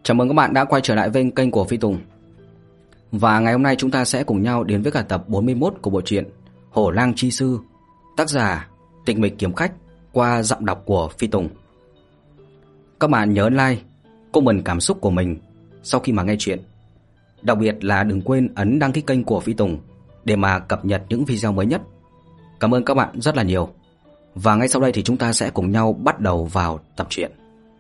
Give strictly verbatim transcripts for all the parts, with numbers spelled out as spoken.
Chào mừng các bạn đã quay trở lại với kênh của Phi Tùng. Và ngày hôm nay chúng ta sẽ cùng nhau đến với cả tập bốn mươi mốt của bộ truyện Hổ Lang Chi Sư, tác giả Tịch Mịch Kiếm Khách, qua giọng đọc của Phi Tùng. Các bạn nhớ like, comment cảm xúc của mình sau khi mà nghe chuyện. Đặc biệt là đừng quên ấn đăng ký kênh của Phi Tùng để mà cập nhật những video mới nhất. Cảm ơn các bạn rất là nhiều. Và ngay sau đây thì chúng ta sẽ cùng nhau bắt đầu vào tập truyện.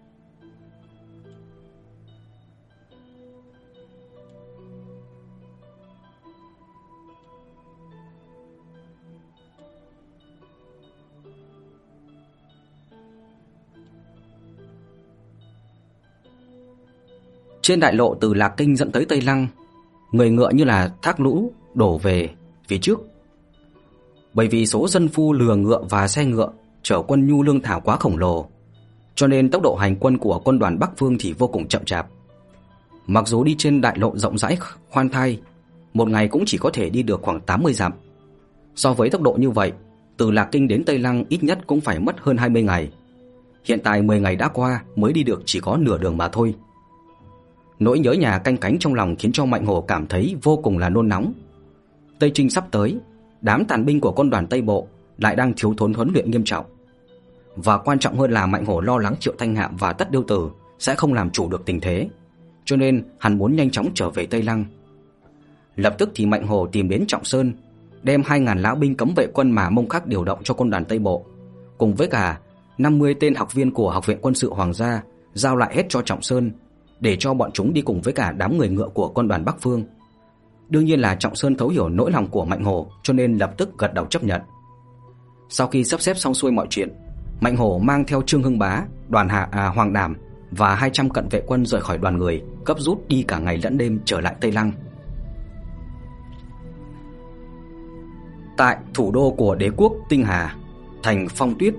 Trên đại lộ từ Lạc Kinh dẫn tới Tây Lăng, người ngựa như là thác lũ đổ về phía trước. Bởi vì số dân phu lừa ngựa và xe ngựa chở quân nhu lương thảo quá khổng lồ, cho nên tốc độ hành quân của quân đoàn Bắc Phương thì vô cùng chậm chạp. Mặc dù đi trên đại lộ rộng rãi khoan thai, một ngày cũng chỉ có thể đi được khoảng tám mươi dặm. So với tốc độ như vậy, từ Lạc Kinh đến Tây Lăng ít nhất cũng phải mất hơn hai mươi ngày. Hiện tại mười ngày đã qua mới đi được chỉ có nửa đường mà thôi. Nỗi nhớ nhà canh cánh trong lòng khiến cho Mạnh Hổ cảm thấy vô cùng là nôn nóng. Tây Trinh sắp tới, đám tàn binh của quân đoàn Tây Bộ lại đang thiếu thốn huấn luyện nghiêm trọng. Và quan trọng hơn là Mạnh Hổ lo lắng Triệu Thanh Hạm và Tất Điêu Tử sẽ không làm chủ được tình thế, cho nên hắn muốn nhanh chóng trở về Tây Lăng. Lập tức thì Mạnh Hổ tìm đến Trọng Sơn, đem hai nghìn lão binh cấm vệ quân mà Mông Khắc điều động cho quân đoàn Tây Bộ, cùng với cả năm mươi tên học viên của Học viện Quân sự Hoàng gia giao lại hết cho Trọng Sơn, để cho bọn chúng đi cùng với cả đám người ngựa của quân đoàn Bắc Phương. Đương nhiên là Trọng Sơn thấu hiểu nỗi lòng của Mạnh Hổ, cho nên lập tức gật đầu chấp nhận. Sau khi sắp xếp xong xuôi mọi chuyện, Mạnh Hổ mang theo Trương Hưng Bá, Đoàn Hạ à, Hoàng Đảm và hai trăm cận vệ quân rời khỏi đoàn người, cấp rút đi cả ngày lẫn đêm trở lại Tây Lăng. Tại thủ đô của đế quốc Tinh Hà, thành Phong Tuyết.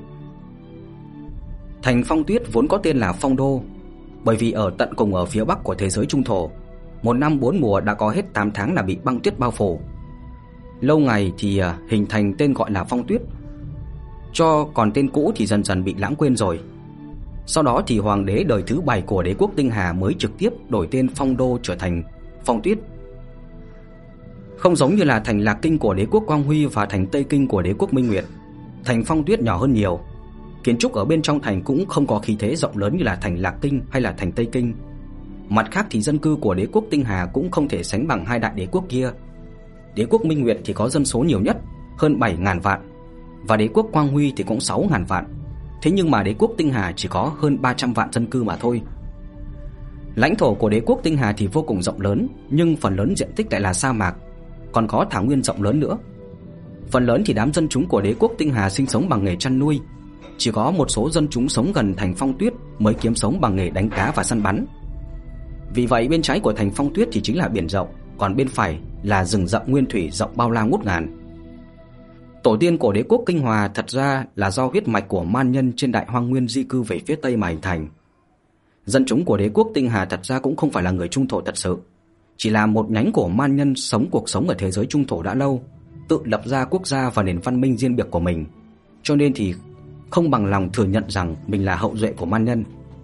Thành Phong Tuyết vốn có tên là Phong Đô, bởi vì ở tận cùng ở phía bắc của thế giới trung thổ, một năm bốn mùa đã có hết tám tháng là bị băng tuyết bao phủ. Lâu ngày thì hình thành tên gọi là Phong Tuyết, cho còn tên cũ thì dần dần bị lãng quên rồi. Sau đó thì hoàng đế đời thứ bảy của đế quốc Tinh Hà mới trực tiếp đổi tên Phong Đô trở thành Phong Tuyết. Không giống như là thành Lạc Kinh của đế quốc Quang Huy và thành Tây Kinh của đế quốc Minh Nguyệt, thành Phong Tuyết nhỏ hơn nhiều. Kiến trúc ở bên trong thành cũng không có khí thế rộng lớn như là thành Lạc Kinh hay là thành Tây Kinh. Mặt khác thì dân cư của đế quốc Tinh Hà cũng không thể sánh bằng hai đại đế quốc kia. Đế quốc Minh Nguyệt thì có dân số nhiều nhất, hơn bảy nghìn vạn, và đế quốc Quang Huy thì cũng sáu nghìn vạn. Thế nhưng mà đế quốc Tinh Hà chỉ có hơn ba trăm vạn dân cư mà thôi. Lãnh thổ của đế quốc Tinh Hà thì vô cùng rộng lớn, nhưng phần lớn diện tích lại là sa mạc, còn có thảo nguyên rộng lớn nữa. Phần lớn thì đám dân chúng của đế quốc Tinh Hà sinh sống bằng nghề chăn nuôi. Chỉ có một số dân chúng sống gần thành Phong Tuyết mới kiếm sống bằng nghề đánh cá và săn bắn. Vì vậy bên trái của thành Phong Tuyết thì chính là biển rộng, còn bên phải là rừng rậm nguyên thủy rộng bao la ngút ngàn. Tổ tiên của đế quốc Kinh Hòa thật ra là do huyết mạch của man nhân trên đại hoang nguyên di cư về phía tây mà hình thành. Dân chúng của đế quốc Tinh Hà thật ra cũng không phải là người trung thổ thật sự, chỉ là một nhánh của man nhân sống cuộc sống ở thế giới trung thổ đã lâu, tự lập ra quốc gia và nền văn minh riêng biệt của mình, cho nên thì không bằng lòng thừa nhận rằng mình là hậu duệ của man nhân.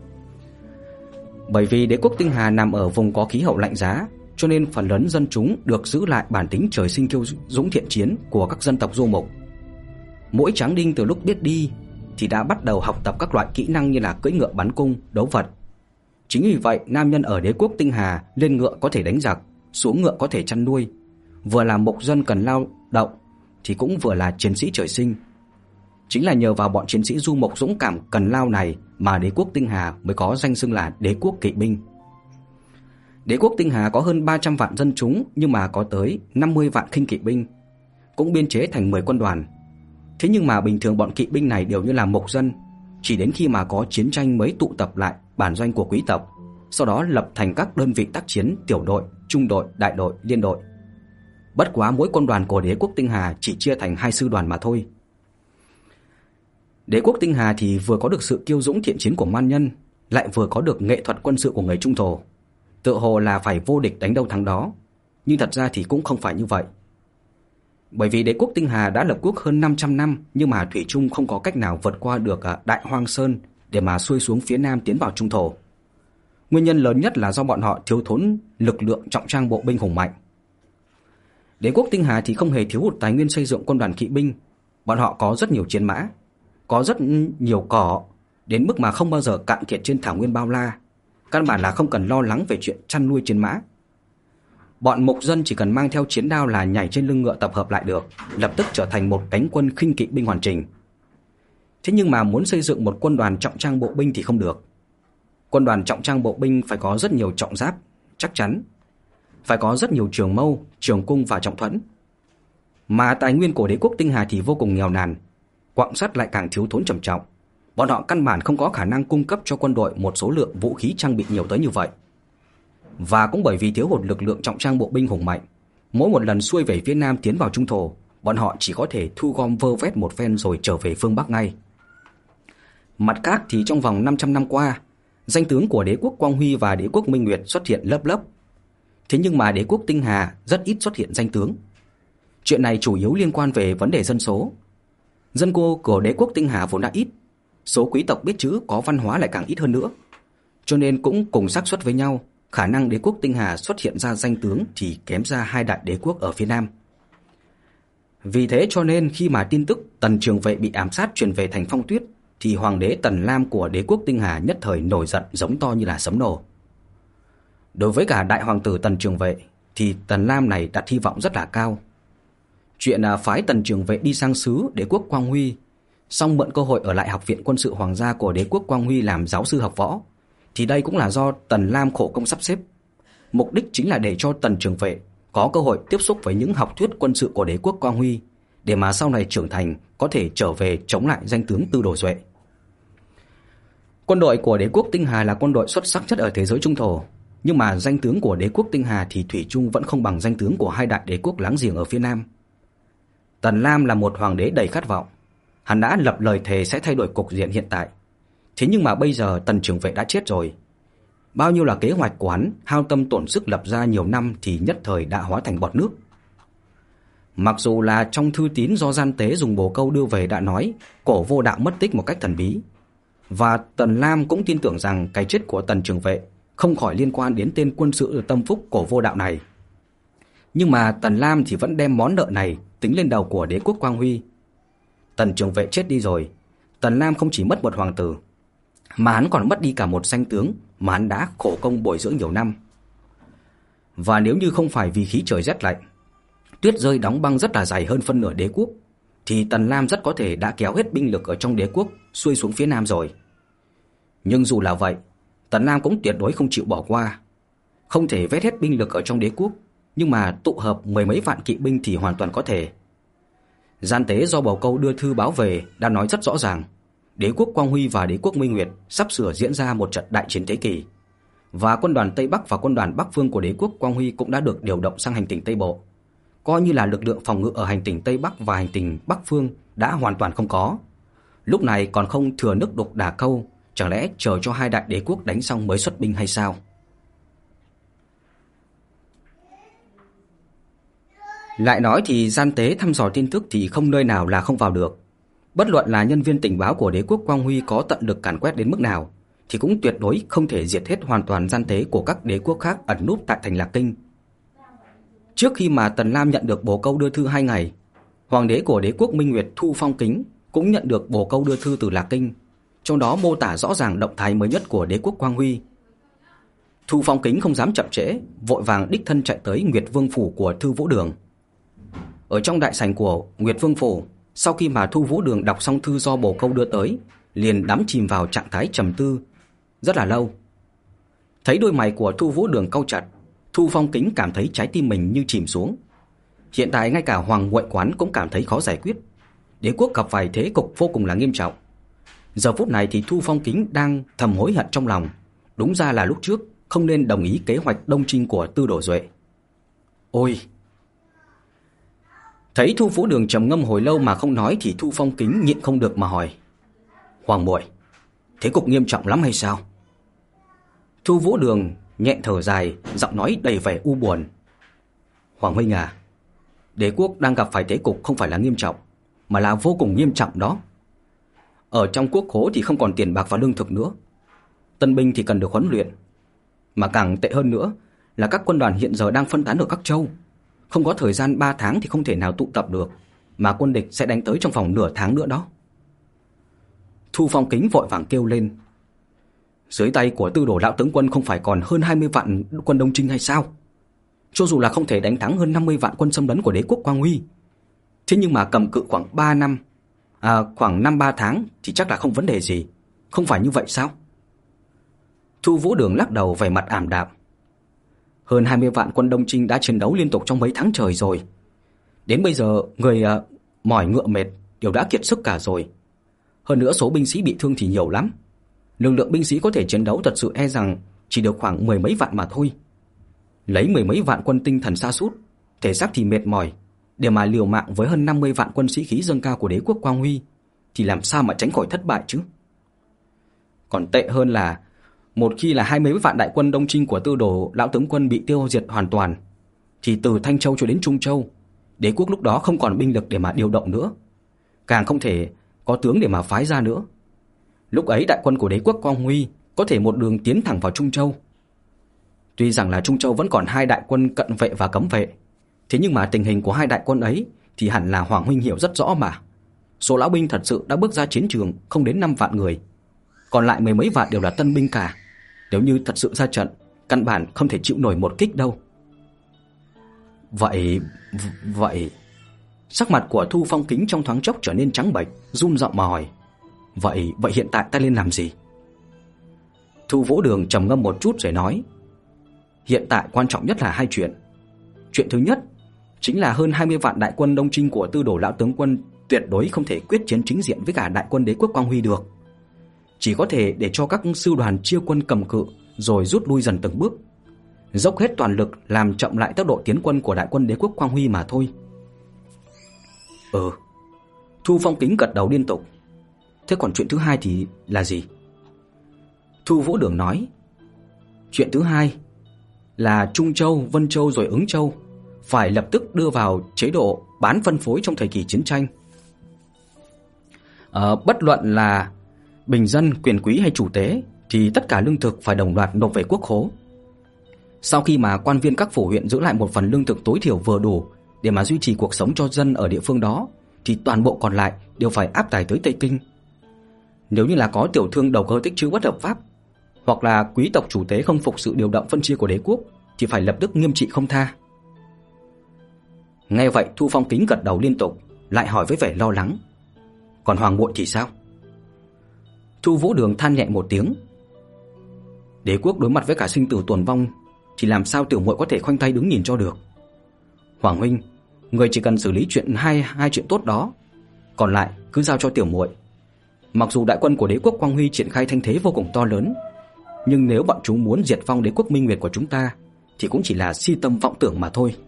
Bởi vì đế quốc Tinh Hà nằm ở vùng có khí hậu lạnh giá, cho nên phần lớn dân chúng được giữ lại bản tính trời sinh kiêu dũng thiện chiến của các dân tộc du mục. Mỗi tráng đinh từ lúc biết đi thì đã bắt đầu học tập các loại kỹ năng như là cưỡi ngựa bắn cung, đấu vật. Chính vì vậy, nam nhân ở đế quốc Tinh Hà lên ngựa có thể đánh giặc, xuống ngựa có thể chăn nuôi, vừa là mục dân cần lao động thì cũng vừa là chiến sĩ trời sinh. Chính là nhờ vào bọn chiến sĩ du mục dũng cảm cần lao này mà đế quốc Tinh Hà mới có danh xưng là đế quốc kỵ binh. Đế quốc Tinh Hà có hơn ba trăm vạn dân chúng, nhưng mà có tới năm mươi vạn khinh kỵ binh, cũng biên chế thành mười quân đoàn. Thế nhưng mà bình thường bọn kỵ binh này đều như là mục dân, chỉ đến khi mà có chiến tranh mới tụ tập lại bản doanh của quý tộc, sau đó lập thành các đơn vị tác chiến, tiểu đội, trung đội, đại đội, liên đội. Bất quá mỗi quân đoàn của đế quốc Tinh Hà chỉ chia thành hai sư đoàn mà thôi. Đế quốc Tinh Hà thì vừa có được sự kiêu dũng thiện chiến của man nhân, lại vừa có được nghệ thuật quân sự của người trung thổ, tự hồ là phải vô địch đánh đâu thắng đó. Nhưng thật ra thì cũng không phải như vậy. Bởi vì đế quốc Tinh Hà đã lập quốc hơn năm trăm năm, nhưng mà thủy chung không có cách nào vượt qua được Đại Hoang Sơn để mà xuôi xuống phía nam tiến vào trung thổ. Nguyên nhân lớn nhất là do bọn họ thiếu thốn lực lượng trọng trang bộ binh hùng mạnh. Đế quốc Tinh Hà thì không hề thiếu hụt tài nguyên xây dựng quân đoàn kỵ binh. Bọn họ có rất nhiều chiến mã, có rất nhiều cỏ, đến mức mà không bao giờ cạn kiệt trên thảo nguyên bao la. Căn bản là không cần lo lắng về chuyện chăn nuôi chiến mã. Bọn mục dân chỉ cần mang theo chiến đao là nhảy trên lưng ngựa tập hợp lại được, lập tức trở thành một cánh quân khinh kỵ binh hoàn chỉnh. Thế nhưng mà muốn xây dựng một quân đoàn trọng trang bộ binh thì không được. Quân đoàn trọng trang bộ binh phải có rất nhiều trọng giáp, chắc chắn. Phải có rất nhiều trường mâu, trường cung và trọng thuẫn. Mà tài nguyên của đế quốc Tinh Hà thì vô cùng nghèo nàn, quặng sắt lại càng thiếu thốn trầm trọng. Bọn họ căn bản không có khả năng cung cấp cho quân đội một số lượng vũ khí trang bị nhiều tới như vậy. Và cũng bởi vì thiếu hụt lực lượng trọng trang bộ binh hùng mạnh, mỗi một lần xuôi về phía Nam tiến vào Trung Thổ, bọn họ chỉ có thể thu gom vơ vét một phen rồi trở về phương Bắc ngay. Mặt khác thì trong vòng năm trăm năm qua, danh tướng của đế quốc Quang Huy và đế quốc Minh Nguyệt xuất hiện lớp lớp. Thế nhưng mà đế quốc Tinh Hà rất ít xuất hiện danh tướng. Chuyện này chủ yếu liên quan về vấn đề dân số. Dân cư của đế quốc Tinh Hà vốn đã ít, số quý tộc biết chữ có văn hóa lại càng ít hơn nữa. Cho nên cũng cùng xác suất với nhau, khả năng đế quốc Tinh Hà xuất hiện ra danh tướng thì kém ra hai đại đế quốc ở phía Nam. Vì thế cho nên khi mà tin tức Tần Trường Vệ bị ám sát truyền về thành Phong Tuyết, thì hoàng đế Tần Lam của đế quốc Tinh Hà nhất thời nổi giận giống to như là sấm nổ. Đối với cả đại hoàng tử Tần Trường Vệ thì Tần Lam này đặt hy vọng rất là cao. Chuyện phái Tần Trường Vệ đi sang xứ đế quốc Quang Huy, xong mượn cơ hội ở lại học viện quân sự hoàng gia của đế quốc Quang Huy làm giáo sư học võ, thì đây cũng là do Tần Lam khổ công sắp xếp. Mục đích chính là để cho Tần Trường Vệ có cơ hội tiếp xúc với những học thuyết quân sự của đế quốc Quang Huy, để mà sau này trưởng thành có thể trở về chống lại danh tướng Tư Đồ Duệ. Quân đội của đế quốc Tinh Hà là quân đội xuất sắc nhất ở thế giới Trung Thổ, nhưng mà danh tướng của đế quốc Tinh Hà thì thủy chung vẫn không bằng danh tướng của hai đại đế quốc láng giềng ở phía Nam. Tần Lam là một hoàng đế đầy khát vọng, hắn đã lập lời thề sẽ thay đổi cục diện hiện tại. Thế nhưng mà bây giờ Tần Trường Vệ đã chết rồi. Bao nhiêu là kế hoạch của hắn hao tâm tổn sức lập ra nhiều năm thì nhất thời đã hóa thành bọt nước. Mặc dù là trong thư tín do gian tế dùng bồ câu đưa về đã nói Cổ Vô Đạo mất tích một cách thần bí, và Tần Lam cũng tin tưởng rằng cái chết của Tần Trường Vệ không khỏi liên quan đến tên quân sự tâm phúc Cổ Vô Đạo này. Nhưng mà Tần Lam thì vẫn đem món nợ này tính lên đầu của đế quốc Quang Huy. Tần Trường Vệ chết đi rồi, Tần Lam không chỉ mất một hoàng tử, mà hắn còn mất đi cả một danh tướng mà hắn đã khổ công bồi dưỡng nhiều năm. Và nếu như không phải vì khí trời rét lạnh, tuyết rơi đóng băng rất là dày hơn phân nửa đế quốc, thì Tần Lam rất có thể đã kéo hết binh lực ở trong đế quốc xuôi xuống phía Nam rồi. Nhưng dù là vậy, Tần Lam cũng tuyệt đối không chịu bỏ qua. Không thể vét hết binh lực ở trong đế quốc, nhưng mà tụ hợp mười mấy vạn kỵ binh thì hoàn toàn có thể. Gian tế do bầu câu đưa thư báo về đã nói rất rõ ràng, đế quốc Quang Huy và đế quốc Minh Nguyệt sắp sửa diễn ra một trận đại chiến thế kỷ, và quân đoàn Tây Bắc và quân đoàn Bắc Phương của đế quốc Quang Huy cũng đã được điều động sang hành tinh Tây Bộ. Coi như là lực lượng phòng ngự ở hành tinh Tây Bắc và hành tinh Bắc Phương đã hoàn toàn không có. Lúc này còn không thừa nước đục đả câu, chẳng lẽ chờ cho hai đại đế quốc đánh xong mới xuất binh hay sao? Lại nói thì gian tế thăm dò tin tức thì không nơi nào là không vào được. Bất luận là nhân viên tình báo của đế quốc Quang Huy có tận lực càn quét đến mức nào, thì cũng tuyệt đối không thể diệt hết hoàn toàn gian tế của các đế quốc khác ẩn núp tại thành Lạc Kinh. Trước khi mà Tần Lam nhận được bồ câu đưa thư hai ngày, hoàng đế của đế quốc Minh Nguyệt Thu Phong Kính cũng nhận được bồ câu đưa thư từ Lạc Kinh, trong đó mô tả rõ ràng động thái mới nhất của đế quốc Quang Huy. Thu Phong Kính không dám chậm trễ, vội vàng đích thân chạy tới Nguyệt Vương phủ của Thư Vũ Đường. Ở trong đại sảnh của Nguyệt Vương phủ, sau khi mà Thu Vũ Đường đọc xong thư do bồ câu đưa tới, liền đắm chìm vào trạng thái trầm tư rất là lâu. Thấy đôi mày của Thu Vũ Đường cau chặt, Thu Phong Kính cảm thấy trái tim mình như chìm xuống. Hiện tại ngay cả Hoàng Huệ Quán cũng cảm thấy khó giải quyết. Đế quốc gặp phải thế cục vô cùng là nghiêm trọng. Giờ phút này thì Thu Phong Kính đang thầm hối hận trong lòng. Đúng ra là lúc trước không nên đồng ý kế hoạch đông trinh của Tư Đồ Duệ. Ôi! Thấy Thu Vũ Đường trầm ngâm hồi lâu mà không nói thì Thu Phong Kính nhịn không được mà hỏi: Hoàng muội, thế cục nghiêm trọng lắm hay sao? Thu Vũ Đường nhẹ thở dài, giọng nói đầy vẻ u buồn: Hoàng huynh à, đế quốc đang gặp phải thế cục không phải là nghiêm trọng, mà là vô cùng nghiêm trọng đó. Ở trong quốc khố thì không còn tiền bạc và lương thực nữa. Tân binh thì cần được huấn luyện, Mà càng tệ hơn nữa là các quân đoàn hiện giờ đang phân tán ở các châu, không có thời gian ba tháng thì không thể nào tụ tập được, mà quân địch sẽ đánh tới trong vòng nửa tháng nữa đó. Thu Phong Kính vội vàng kêu lên: dưới tay của Tư Đồ lão tướng quân không phải còn hơn hai mươi vạn quân Đông Trinh hay sao? Cho dù là không thể đánh thắng hơn năm mươi vạn quân xâm lấn của đế quốc Quang Huy, thế nhưng mà cầm cự khoảng ba năm, à, khoảng năm ba tháng thì chắc là không vấn đề gì, không phải như vậy sao? Thu Vũ Đường lắc đầu vẻ mặt ảm đạm. Hơn hai mươi vạn quân Đông Trinh đã chiến đấu liên tục trong mấy tháng trời rồi. Đến bây giờ người à, mỏi ngựa mệt đều đã kiệt sức cả rồi. Hơn nữa số binh sĩ bị thương thì nhiều lắm. Lực lượng binh sĩ có thể chiến đấu thật sự e rằng chỉ được khoảng mười mấy vạn mà thôi. Lấy mười mấy vạn quân tinh thần sa sút, thể xác thì mệt mỏi, để mà liều mạng với hơn năm mươi vạn quân sĩ khí dâng cao của đế quốc Quang Huy thì làm sao mà tránh khỏi thất bại chứ? Còn tệ hơn là một khi là hai mươi vạn đại quân Đông Trinh của Tư Đồ lão tướng quân bị tiêu diệt hoàn toàn, thì từ Thanh Châu cho đến Trung Châu, đế quốc lúc đó không còn binh lực để mà điều động nữa, càng không thể có tướng để mà phái ra nữa. Lúc ấy đại quân của đế quốc Quang Huy có thể một đường tiến thẳng vào Trung Châu. Tuy rằng là Trung Châu vẫn còn hai đại quân cận vệ và cấm vệ, thế nhưng mà tình hình của hai đại quân ấy thì hẳn là Hoàng huynh hiểu rất rõ mà. Số lão binh thật sự đã bước ra chiến trường không đến năm vạn người, còn lại mười mấy vạn đều là tân binh cả. Nếu như thật sự ra trận, căn bản không thể chịu nổi một kích đâu. Vậy... vậy... Sắc mặt của Thu Phong Kính trong thoáng chốc trở nên trắng bệch, run giọng mà hỏi: Vậy, vậy hiện tại ta nên làm gì? Thu Vũ Đường trầm ngâm một chút rồi nói: hiện tại quan trọng nhất là hai chuyện. Chuyện thứ nhất chính là hơn hai mươi vạn đại quân Đông Trinh của Tư Đồ lão tướng quân tuyệt đối không thể quyết chiến chính diện với cả đại quân đế quốc Quang Huy được. Chỉ có thể để cho các sư đoàn chia quân cầm cự rồi rút lui dần từng bước, dốc hết toàn lực làm chậm lại tốc độ tiến quân của đại quân đế quốc Quang Huy mà thôi. Ừ. Thu Phong Kính gật đầu liên tục. Thế còn chuyện thứ hai thì là gì? Thu Vũ Đường nói: chuyện thứ hai là Trung Châu, Vân Châu rồi Ứng Châu phải lập tức đưa vào chế độ bán phân phối trong thời kỳ chiến tranh. Ờ, bất luận là bình dân, quyền quý hay chủ tế thì tất cả lương thực phải đồng loạt nộp về quốc khố. Sau khi mà quan viên các phủ huyện giữ lại một phần lương thực tối thiểu vừa đủ để mà duy trì cuộc sống cho dân ở địa phương đó, thì toàn bộ còn lại đều phải áp tải tới Tây Kinh. Nếu như là có tiểu thương đầu cơ tích trữ bất hợp pháp, hoặc là quý tộc chủ tế không phục sự điều động phân chia của đế quốc, thì phải lập tức nghiêm trị không tha. Nghe vậy Thu Phong Kính gật đầu liên tục, lại hỏi với vẻ lo lắng: còn Hoàng muội thì sao? Thu Vũ Đường than nhẹ một tiếng: đế quốc đối mặt với cả sinh tử tồn vong, thì làm sao tiểu muội có thể khoanh tay đứng nhìn cho được. Hoàng huynh, người chỉ cần xử lý chuyện hai hai chuyện tốt đó, còn lại cứ giao cho tiểu muội. Mặc dù đại quân của đế quốc Quang Huy triển khai thanh thế vô cùng to lớn, nhưng nếu bọn chúng muốn diệt vong đế quốc Minh Nguyệt của chúng ta thì cũng chỉ là si tâm vọng tưởng mà thôi.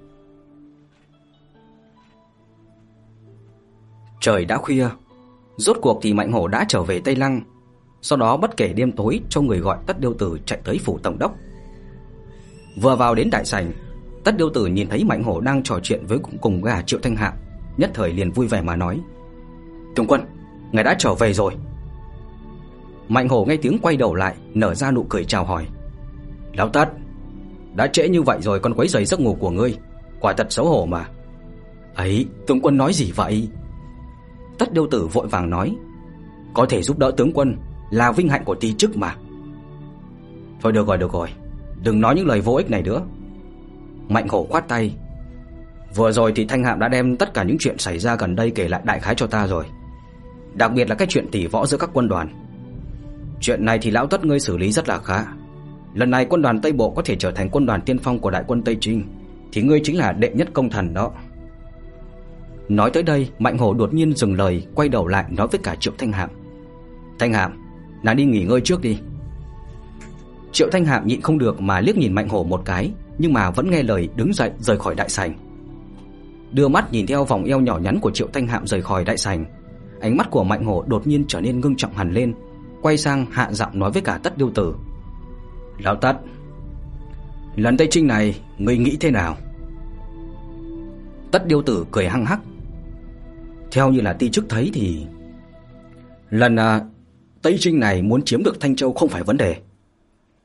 Trời đã khuya, rốt cuộc thì Mạnh Hổ đã trở về Tây Lăng. Sau đó bất kể đêm tối cho người gọi Tất Điêu Tử chạy tới phủ tổng đốc. Vừa vào đến đại sảnh, Tất Điêu Tử nhìn thấy Mạnh Hổ đang trò chuyện với cùng gà Triệu Thanh Hạm, nhất thời liền vui vẻ mà nói: tướng quân, ngài đã trở về rồi. Mạnh Hổ nghe tiếng quay đầu lại, nở ra nụ cười chào hỏi: lão Tất, đã trễ như vậy rồi còn quấy rầy giấc ngủ của ngươi, quả thật xấu hổ mà. Ấy, tướng quân nói gì vậy? Tất Điêu Tử vội vàng nói: có thể giúp đỡ tướng quân là vinh hạnh của ty chức mà. Thôi được rồi, được rồi, đừng nói những lời vô ích này nữa. Mạnh Hổ khoát tay: vừa rồi thì Thanh Hạm đã đem tất cả những chuyện xảy ra gần đây kể lại đại khái cho ta rồi, đặc biệt là cái chuyện tỷ võ giữa các quân đoàn. Chuyện này thì lão Tất ngươi xử lý rất là khá. Lần này quân đoàn Tây Bộ có thể trở thành quân đoàn tiên phong của đại quân Tây Trinh, thì ngươi chính là đệ nhất công thần đó. Nói tới đây, Mạnh Hổ đột nhiên dừng lời, quay đầu lại nói với cả Triệu Thanh Hạm: Thanh Hạm, nàng đi nghỉ ngơi trước đi. Triệu Thanh Hạm nhịn không được mà liếc nhìn Mạnh Hổ một cái, nhưng mà vẫn nghe lời đứng dậy rời khỏi đại sảnh. Đưa mắt nhìn theo vòng eo nhỏ nhắn của Triệu Thanh Hạm rời khỏi đại sảnh, ánh mắt của Mạnh Hổ đột nhiên trở nên ngưng trọng hẳn lên, quay sang hạ giọng nói với cả Tất Điêu Tử: lão Tất, lần Tây Trinh này ngươi nghĩ thế nào? Tất Điêu Tử cười hăng hắc: theo như là ty chức thấy thì lần à, Tây Trinh này muốn chiếm được Thanh Châu không phải vấn đề.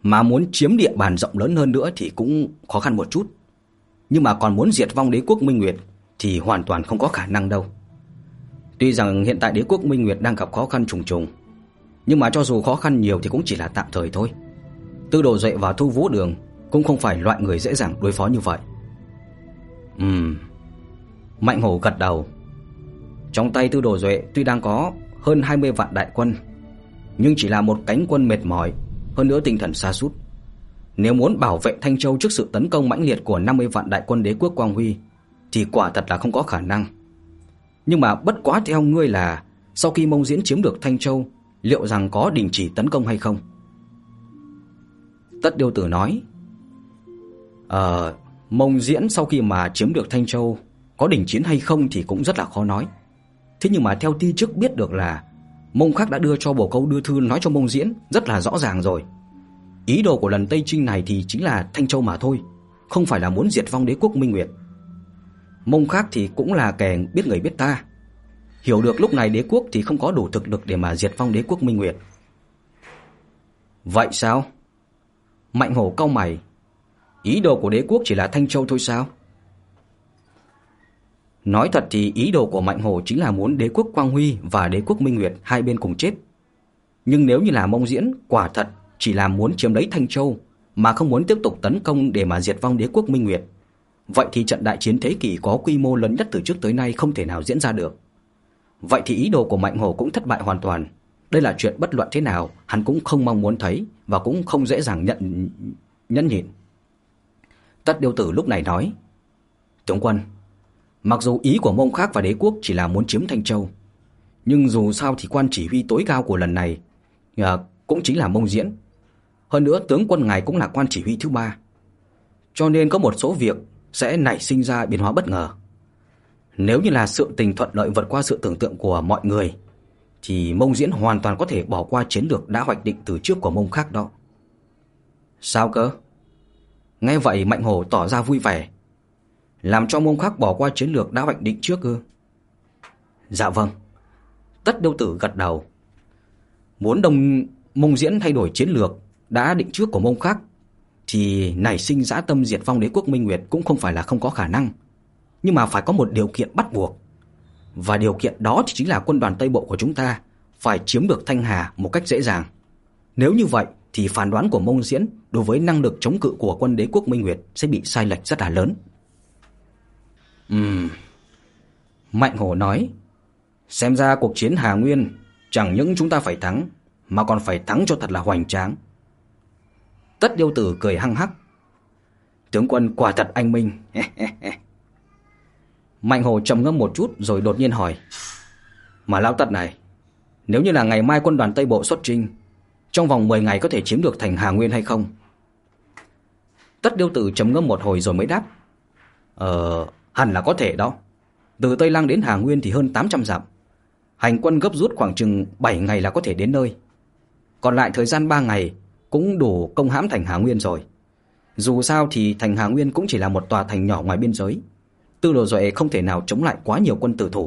Mà muốn chiếm địa bàn rộng lớn hơn nữa thì cũng khó khăn một chút. Nhưng mà còn muốn diệt vong đế quốc Minh Nguyệt thì hoàn toàn không có khả năng đâu. Tuy rằng hiện tại đế quốc Minh Nguyệt đang gặp khó khăn trùng trùng, nhưng mà cho dù khó khăn nhiều thì cũng chỉ là tạm thời thôi. Tư Đồ Duệ và Thu Vũ Đường cũng không phải loại người dễ dàng đối phó như vậy. Ừm. Mạnh Hổ gật đầu. Trong tay Tư Đồ Duệ tuy đang có hơn hai mươi vạn đại quân, nhưng chỉ là một cánh quân mệt mỏi, hơn nữa tinh thần sa sút. Nếu muốn bảo vệ Thanh Châu trước sự tấn công mãnh liệt của năm mươi vạn đại quân đế quốc Quang Huy thì quả thật là không có khả năng. Nhưng mà bất quá theo ngươi là sau khi Mông Diễn chiếm được Thanh Châu, liệu rằng có đình chỉ tấn công hay không? Tất Điêu Tử nói, Ờ, Mông Diễn sau khi mà chiếm được Thanh Châu có đình chiến hay không thì cũng rất là khó nói. Thế nhưng mà theo ti chức biết được là Mông Khắc đã đưa cho bổ câu đưa thư nói cho Mông Diễn rất là rõ ràng rồi. Ý đồ của lần Tây Trinh này thì chính là Thanh Châu mà thôi, không phải là muốn diệt vong đế quốc Minh Nguyệt. Mông Khắc thì cũng là kẻ biết người biết ta, hiểu được lúc này đế quốc thì không có đủ thực lực để mà diệt vong đế quốc Minh Nguyệt. Vậy sao? Mạnh Hổ cau mày. Ý đồ của đế quốc chỉ là Thanh Châu thôi sao? Nói thật thì ý đồ của Mạnh Hổ chính là muốn đế quốc Quang Huy và đế quốc Minh Nguyệt hai bên cùng chết. Nhưng nếu như là Mông Diễn quả thật chỉ là muốn chiếm lấy Thanh Châu mà không muốn tiếp tục tấn công để mà diệt vong đế quốc Minh Nguyệt, vậy thì trận đại chiến thế kỷ có quy mô lớn nhất từ trước tới nay không thể nào diễn ra được. Vậy thì ý đồ của Mạnh Hổ cũng thất bại hoàn toàn. Đây là chuyện bất luận thế nào hắn cũng không mong muốn thấy và cũng không dễ dàng nhận nhẫn nhịn. Tất Điêu Tử lúc này nói, tướng quân, mặc dù ý của Mông Khắc và đế quốc chỉ là muốn chiếm Thanh Châu, nhưng dù sao thì quan chỉ huy tối cao của lần này à, cũng chính là Mông Diễn. Hơn nữa tướng quân ngài cũng là quan chỉ huy thứ ba, cho nên có một số việc sẽ nảy sinh ra biến hóa bất ngờ. Nếu như là sự tình thuận lợi vượt qua sự tưởng tượng của mọi người thì Mông Diễn hoàn toàn có thể bỏ qua chiến lược đã hoạch định từ trước của Mông Khắc đó. Sao cơ? Nghe vậy Mạnh Hổ tỏ ra vui vẻ. Làm cho Mông Khắc bỏ qua chiến lược đã hoạch định trước ư? Dạ vâng. Tất Điêu Tử gật đầu. Muốn đồng Mông Diễn thay đổi chiến lược đã định trước của Mông Khắc thì nảy sinh dã tâm diệt vong đế quốc Minh Nguyệt cũng không phải là không có khả năng. Nhưng mà phải có một điều kiện bắt buộc. Và điều kiện đó thì chính là quân đoàn Tây Bộ của chúng ta phải chiếm được Thanh Hà một cách dễ dàng. Nếu như vậy thì phán đoán của Mông Diễn đối với năng lực chống cự của quân đế quốc Minh Nguyệt sẽ bị sai lệch rất là lớn. Ừm. Mạnh Hổ nói, xem ra cuộc chiến Hà Nguyên chẳng những chúng ta phải thắng mà còn phải thắng cho thật là hoành tráng. Tất Điêu Tử cười hăng hắc. Tướng quân quả thật anh minh. Mạnh Hổ trầm ngâm một chút rồi đột nhiên hỏi, mà lão Tất này, nếu như là ngày mai quân đoàn Tây Bộ xuất chinh, trong vòng mười ngày có thể chiếm được thành Hà Nguyên hay không? Tất Điêu Tử trầm ngâm một hồi rồi mới đáp, Ờ, hẳn là có thể đó. Từ Tây Lăng đến Hà Nguyên thì hơn tám trăm dặm. Hành quân gấp rút khoảng chừng bảy ngày là có thể đến nơi. Còn lại thời gian ba ngày cũng đủ công hãm thành Hà Nguyên rồi. Dù sao thì thành Hà Nguyên cũng chỉ là một tòa thành nhỏ ngoài biên giới. Tư Đồ Duệ không thể nào chống lại quá nhiều quân tử thủ.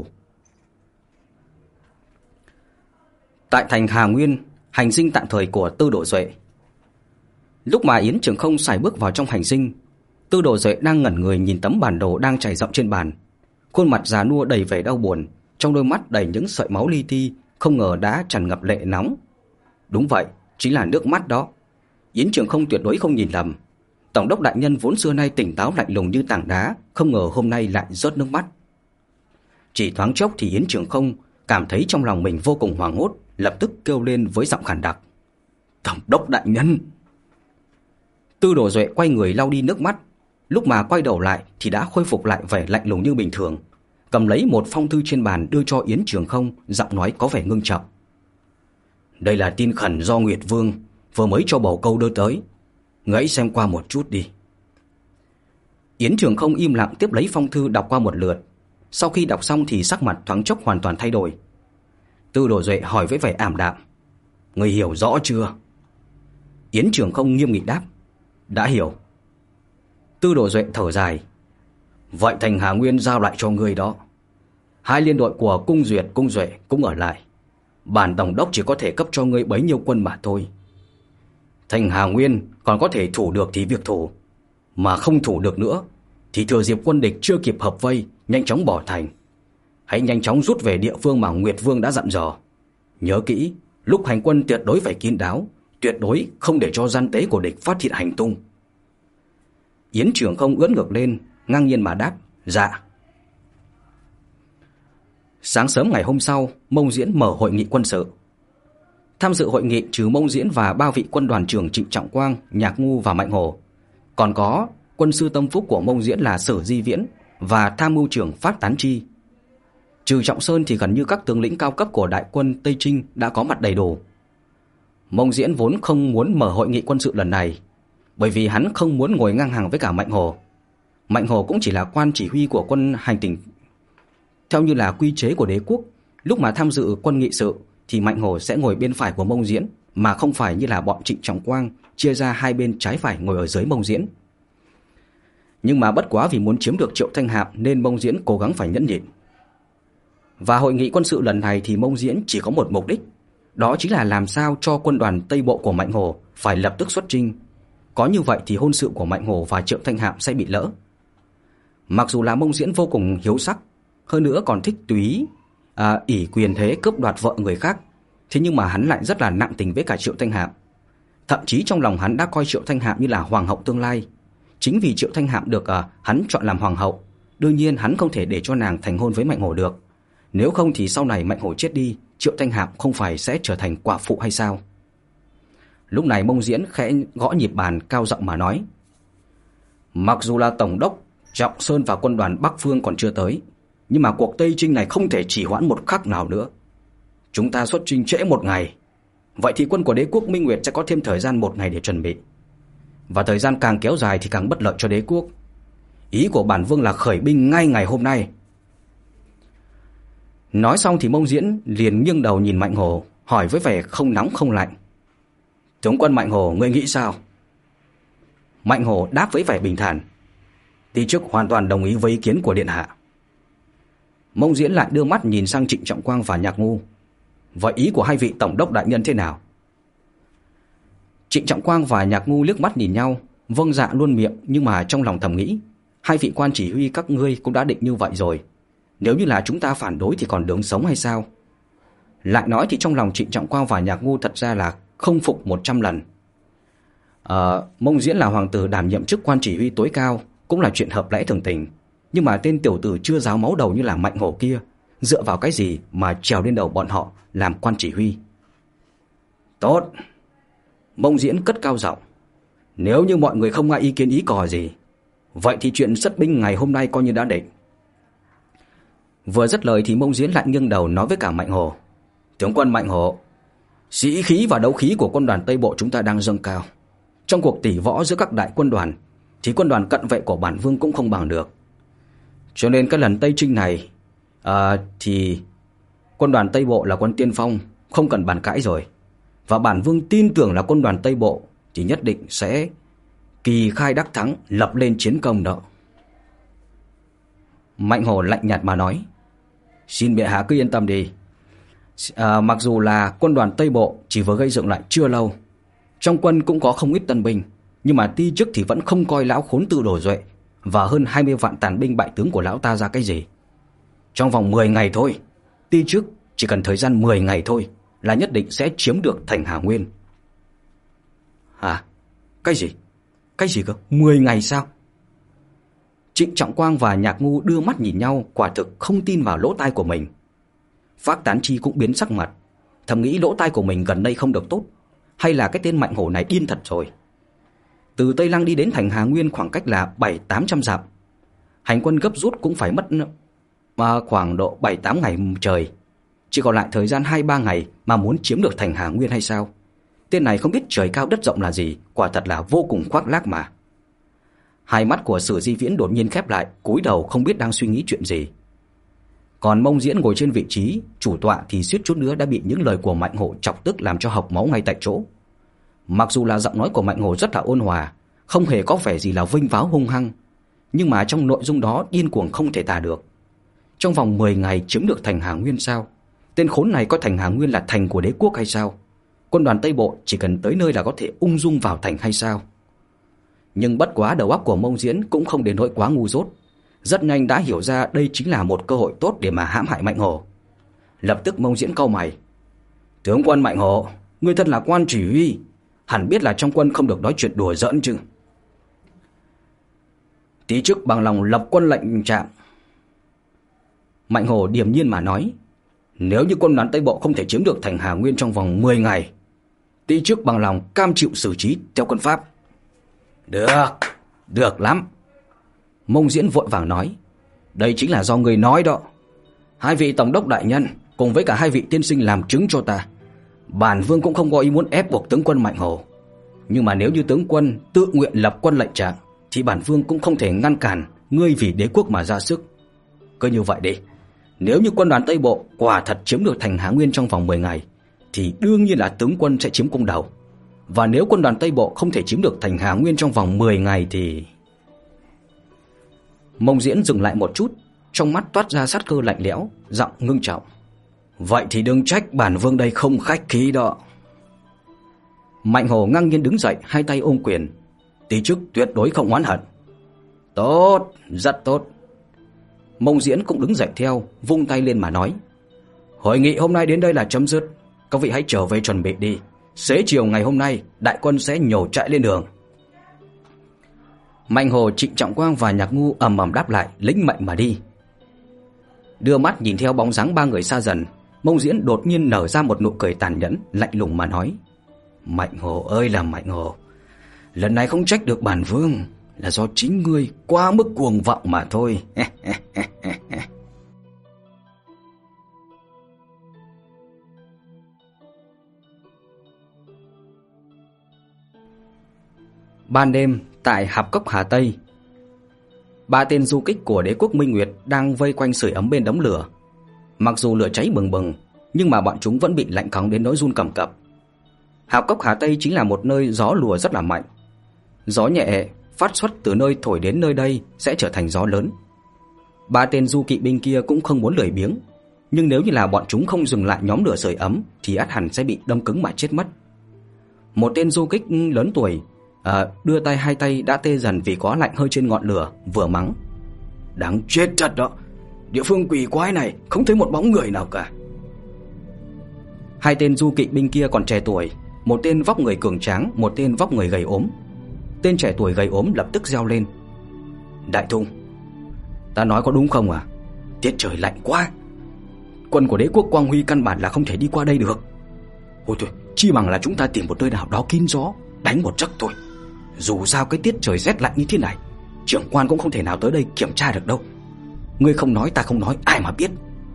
Tại thành Hà Nguyên, hành dinh tạm thời của Tư Đồ Duệ. Lúc mà Yến Trường Không sải bước vào trong hành dinh, Tư Đồ Duệ đang ngẩn người nhìn tấm bản đồ đang trải rộng trên bàn. Khuôn mặt già nua đầy vẻ đau buồn, trong đôi mắt đầy những sợi máu li ti, không ngờ đã tràn ngập lệ nóng. Đúng vậy, chính là nước mắt đó. Yến Trường Không tuyệt đối không nhìn lầm. Tổng đốc đại nhân vốn xưa nay tỉnh táo lạnh lùng như tảng đá, không ngờ hôm nay lại rớt nước mắt. Chỉ thoáng chốc thì Yến Trường Không cảm thấy trong lòng mình vô cùng hoảng hốt, lập tức kêu lên với giọng khàn đặc, Tổng đốc đại nhân. Tư Đồ Duệ quay người lau đi nước mắt, lúc mà quay đầu lại thì đã khôi phục lại vẻ lạnh lùng như bình thường, cầm lấy một phong thư trên bàn đưa cho Yến Trường Không, giọng nói có vẻ ngưng trọng. Đây là tin khẩn do Nguyệt Vương vừa mới cho bầu câu đưa tới, ngẫy xem qua một chút đi. Yến Trường Không im lặng tiếp lấy phong thư đọc qua một lượt. Sau khi đọc xong thì sắc mặt thoáng chốc hoàn toàn thay đổi. Tư Đồ Duệ hỏi với vẻ ảm đạm, người hiểu rõ chưa? Yến Trường Không nghiêm nghị đáp, đã hiểu. Tư Đồ Duệ thở dài, vậy thành Hà Nguyên giao lại cho ngươi đó. Hai liên đội của Cung Duyệt, Cung Duệ cũng ở lại. Bản tổng đốc chỉ có thể cấp cho ngươi bấy nhiêu quân mà thôi. Thành Hà Nguyên còn có thể thủ được thì việc thủ, mà không thủ được nữa thì thừa dịp quân địch chưa kịp hợp vây, nhanh chóng bỏ thành. Hãy nhanh chóng rút về địa phương mà Nguyệt Vương đã dặn dò. Nhớ kỹ, lúc hành quân tuyệt đối phải kín đáo, tuyệt đối không để cho gian tế của địch phát hiện hành tung. Yến Trường Không ưỡn ngược lên, ngang nhiên mà đáp: Dạ. Sáng sớm ngày hôm sau, Mông Diễn mở hội nghị quân sự. Tham dự hội nghị trừ Mông Diễn và ba vị quân đoàn trưởng Trịnh Trọng Quang, Nhạc Ngu và Mạnh Hổ, còn có quân sư tâm phúc của Mông Diễn là Sử Di Viễn và tham mưu trưởng Phát Tán Chi. Trừ Trọng Sơn thì gần như các tướng lĩnh cao cấp của đại quân Tây Trinh đã có mặt đầy đủ. Mông Diễn vốn không muốn mở hội nghị quân sự lần này, bởi vì hắn không muốn ngồi ngang hàng với cả Mạnh Hổ. Mạnh Hổ cũng chỉ là quan chỉ huy của quân hành tỉnh. Theo như là quy chế của đế quốc, lúc mà tham dự quân nghị sự thì Mạnh Hổ sẽ ngồi bên phải của Mông Diễn, mà không phải như là bọn Trịnh Trọng Quang chia ra hai bên trái phải ngồi ở dưới Mông Diễn. Nhưng mà bất quá vì muốn chiếm được Triệu Thanh Hạm nên Mông Diễn cố gắng phải nhẫn nhịn. Và hội nghị quân sự lần này thì Mông Diễn chỉ có một mục đích, đó chính là làm sao cho quân đoàn Tây Bộ của Mạnh Hổ phải lập tức xuất chinh. Có như vậy thì hôn sự của Mạnh Hổ và Triệu Thanh Hạm sẽ bị lỡ. Mặc dù là Mông Diễn vô cùng hiếu sắc, hơn nữa còn thích túy à, ỷ quyền thế cướp đoạt vợ người khác, thế nhưng mà hắn lại rất là nặng tình với cả Triệu Thanh Hạm. Thậm chí trong lòng hắn đã coi Triệu Thanh Hạm như là hoàng hậu tương lai. Chính vì Triệu Thanh Hạm được à, hắn chọn làm hoàng hậu, đương nhiên hắn không thể để cho nàng thành hôn với Mạnh Hổ được. Nếu không thì sau này Mạnh Hổ chết đi, Triệu Thanh Hạm không phải sẽ trở thành quả phụ hay sao? Lúc này Mông Diễn khẽ gõ nhịp bàn, cao giọng mà nói: Mặc dù là Tổng đốc Trọng Sơn và quân đoàn Bắc Phương còn chưa tới, nhưng mà cuộc Tây Trinh này không thể trì hoãn một khắc nào nữa. Chúng ta xuất chinh trễ một ngày, vậy thì quân của đế quốc Minh Nguyệt sẽ có thêm thời gian một ngày để chuẩn bị. Và thời gian càng kéo dài thì càng bất lợi cho đế quốc. Ý của bản vương là khởi binh ngay ngày hôm nay. Nói xong thì Mông Diễn liền nghiêng đầu nhìn Mạnh Hổ, hỏi với vẻ không nóng không lạnh: Tướng quân Mạnh Hổ, ngươi nghĩ sao? Mạnh Hổ đáp với vẻ bình thản: Ti chức hoàn toàn đồng ý với ý kiến của điện hạ. Mông Diễn lại đưa mắt nhìn sang Trịnh Trọng Quang và Nhạc Ngu: Vậy ý của hai vị tổng đốc đại nhân thế nào? Trịnh Trọng Quang và Nhạc Ngu liếc mắt nhìn nhau, vâng dạ luôn miệng, nhưng mà trong lòng thầm nghĩ: hai vị quan chỉ huy các ngươi cũng đã định như vậy rồi, nếu như là chúng ta phản đối thì còn đường sống hay sao? Lại nói thì trong lòng Trịnh Trọng Quang và Nhạc Ngu thật ra là không phục một trăm lần. À, Mông Diễn là hoàng tử đảm nhiệm chức quan chỉ huy tối cao cũng là chuyện hợp lẽ thường tình, nhưng mà tên tiểu tử chưa ráo máu đầu như là Mạnh Hổ kia dựa vào cái gì mà trèo lên đầu bọn họ làm quan chỉ huy? Tốt. Mông Diễn cất cao giọng: Nếu như mọi người không ngại ý kiến ý cò gì, vậy thì chuyện xuất binh ngày hôm nay coi như đã định. Vừa dứt lời thì Mông Diễn lại nghiêng đầu nói với cả Mạnh Hổ: Tướng quân Mạnh Hổ, sĩ khí và đấu khí của quân đoàn Tây Bộ chúng ta đang dâng cao. Trong cuộc tỷ võ giữa các đại quân đoàn thì quân đoàn cận vệ của bản vương cũng không bằng được. Cho nên cái lần Tây Trinh này à, thì quân đoàn Tây Bộ là quân tiên phong, không cần bàn cãi rồi. Và bản vương tin tưởng là quân đoàn Tây Bộ thì nhất định sẽ kỳ khai đắc thắng, lập lên chiến công đó. Mạnh Hổ lạnh nhạt mà nói: Xin bệ hạ cứ yên tâm đi. À, mặc dù là quân đoàn Tây Bộ chỉ vừa gây dựng lại chưa lâu, trong quân cũng có không ít tân binh, nhưng mà ti chức thì vẫn không coi lão khốn tư đồ duệ và hơn hai mươi vạn tàn binh bại tướng của lão ta ra cái gì. Trong vòng mười ngày thôi, ti chức chỉ cần thời gian mười ngày thôi là nhất định sẽ chiếm được thành Hà Nguyên. Hả? Cái gì? Cái gì cơ? mười ngày sao? Trịnh Trọng Quang và Nhạc Ngu đưa mắt nhìn nhau, quả thực không tin vào lỗ tai của mình. Phác Tán Chi cũng biến sắc mặt, thầm nghĩ lỗ tai của mình gần đây không được tốt, hay là cái tên Mạnh Hổ này điên thật rồi. Từ Tây Lăng đi đến thành Hà Nguyên khoảng cách là bảy tám trăm dặm, hành quân gấp rút cũng phải mất mà khoảng độ bảy tám ngày trời, chỉ còn lại thời gian hai ba ngày mà muốn chiếm được thành Hà Nguyên hay sao? Tên này không biết trời cao đất rộng là gì, quả thật là vô cùng khoác lác mà. Hai mắt của Sử Di Viễn đột nhiên khép lại, cúi đầu không biết đang suy nghĩ chuyện gì. Còn Mông Diễn ngồi trên vị trí chủ tọa thì suýt chút nữa đã bị những lời của Mạnh Hổ chọc tức làm cho hộc máu ngay tại chỗ. Mặc dù là giọng nói của Mạnh Hổ rất là ôn hòa, không hề có vẻ gì là vênh váo hung hăng, nhưng mà trong nội dung đó điên cuồng không thể tả được. Trong vòng mười ngày chiếm được thành Hà Nguyên sao? Tên khốn này coi thành Hà Nguyên là thành của đế quốc hay sao? quân đoàn Tây Bộ chỉ cần tới nơi là có thể ung dung vào thành hay sao? Nhưng bất quá đầu óc của Mông Diễn cũng không đến nỗi quá ngu dốt, rất nhanh đã hiểu ra đây chính là một cơ hội tốt để mà hãm hại Mạnh Hổ. Lập tức Mông Diễn cau mày. Tướng quân Mạnh Hổ, ngươi thân là quan chỉ huy, hẳn biết là trong quân không được nói chuyện đùa giỡn chứ. Tí chức bằng lòng lập quân lệnh trạng. Mạnh Hổ điềm nhiên mà nói, nếu như quân đoàn Tây Bộ không thể chiếm được thành Hà Nguyên trong vòng mười ngày, tí chức bằng lòng cam chịu xử trí theo quân pháp. Được, được lắm. Mông Diễn vội vàng nói, đây chính là do người nói đó. Hai vị tổng đốc đại nhân cùng với cả hai vị tiên sinh làm chứng cho ta, bản vương cũng không có ý muốn ép buộc tướng quân Mạnh Hổ. Nhưng mà nếu như tướng quân tự nguyện lập quân lệnh trạng, thì bản vương cũng không thể ngăn cản ngươi vì đế quốc mà ra sức. Cứ như vậy đi, nếu như quân đoàn Tây Bộ quả thật chiếm được thành Hà Nguyên trong vòng mười ngày, thì đương nhiên là tướng quân sẽ chiếm cung đầu. Và nếu quân đoàn Tây Bộ không thể chiếm được thành Hà Nguyên trong vòng mười ngày thì... Mông Diễn dừng lại một chút, trong mắt toát ra sát cơ lạnh lẽo, giọng ngưng trọng. Vậy thì đừng trách bản vương đây không khách khí đó. Mạnh Hổ ngang nhiên đứng dậy, hai tay ôm quyền. Tí chức tuyệt đối không oán hận. Tốt, rất tốt. Mông Diễn cũng đứng dậy theo, vung tay lên mà nói, hội nghị hôm nay đến đây là chấm dứt, các vị hãy trở về chuẩn bị đi. Xế chiều ngày hôm nay, đại quân sẽ nhổ trại lên đường. Mạnh Hổ, Trịnh Trọng Quang và Nhạc Ngu ầm ầm đáp lại, lĩnh mệnh mà đi. Đưa mắt nhìn theo bóng dáng ba người xa dần, Mông Diễn đột nhiên nở ra một nụ cười tàn nhẫn, lạnh lùng mà nói, Mạnh Hổ ơi là Mạnh Hổ, lần này không trách được bản vương, là do chính ngươi quá mức cuồng vọng mà thôi. Ban đêm tại Hạp Cốc Hà Tây, ba tên du kích của đế quốc Minh Nguyệt đang vây quanh sưởi ấm bên đống lửa. Mặc dù lửa cháy bừng bừng, nhưng mà bọn chúng vẫn bị lạnh cóng đến nỗi run cầm cập. Hạp Cốc Hà Tây chính là một nơi gió lùa rất là mạnh. Gió nhẹ phát xuất từ nơi thổi đến nơi đây sẽ trở thành gió lớn. Ba tên du kỵ binh kia cũng không muốn lười biếng, nhưng nếu như là bọn chúng không dừng lại nhóm lửa sưởi ấm thì ắt hẳn sẽ bị đông cứng mà chết mất. Một tên du kích lớn tuổi à, đưa tay hai tay đã tê dần vì có lạnh hơi trên ngọn lửa, vừa mắng, đáng chết thật đó, địa phương quỷ quái này không thấy một bóng người nào cả. Hai tên du kỵ binh kia còn trẻ tuổi, một tên vóc người cường tráng, một tên vóc người gầy ốm. Tên trẻ tuổi gầy ốm lập tức reo lên, Đại Thung, ta nói có đúng không à? Tiết trời lạnh quá, quân của đế quốc Quang Huy căn bản là không thể đi qua đây được. Ôi thôi, chi bằng là chúng ta tìm một nơi nào đó kín gió, đánh một giấc thôi. Dù sao cái tiết trời rét lạnh như thế này, trưởng quan cũng không thể nào tới đây kiểm tra được đâu. Ngươi không nói ta không nói, ai mà biết.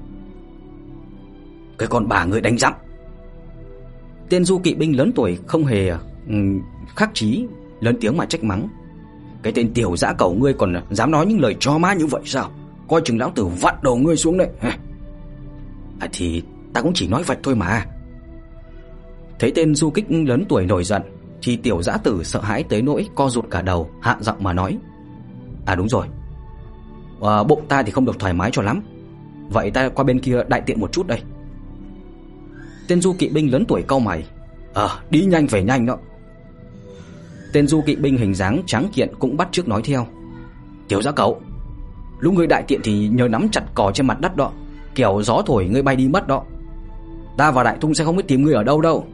Cái con bà ngươi đánh rắm. Tên du kỵ binh lớn tuổi không hề um, khắc chí lớn tiếng mà trách mắng, cái tên tiểu dã cẩu ngươi còn dám nói những lời chó má như vậy sao? Coi chừng lão tử vặn đầu ngươi xuống đấy. À thì ta cũng chỉ nói vậy thôi mà. Thấy tên du kích lớn tuổi nổi giận thì tiểu dã tử sợ hãi tới nỗi co rụt cả đầu, hạ giọng mà nói, à đúng rồi, à, bụng ta thì không được thoải mái cho lắm, vậy ta qua bên kia đại tiện một chút đây. Tên du kỵ binh lớn tuổi cau mày, ờ à, đi nhanh về nhanh đó. Tên du kỵ binh hình dáng tráng kiện cũng bắt chước nói theo, tiểu dã cẩu, lúc ngươi đại tiện thì nhớ nắm chặt cò trên mặt đất đó, kẻo gió thổi ngươi bay đi mất đó. Ta và Đại Thung sẽ không biết tìm ngươi ở đâu đâu.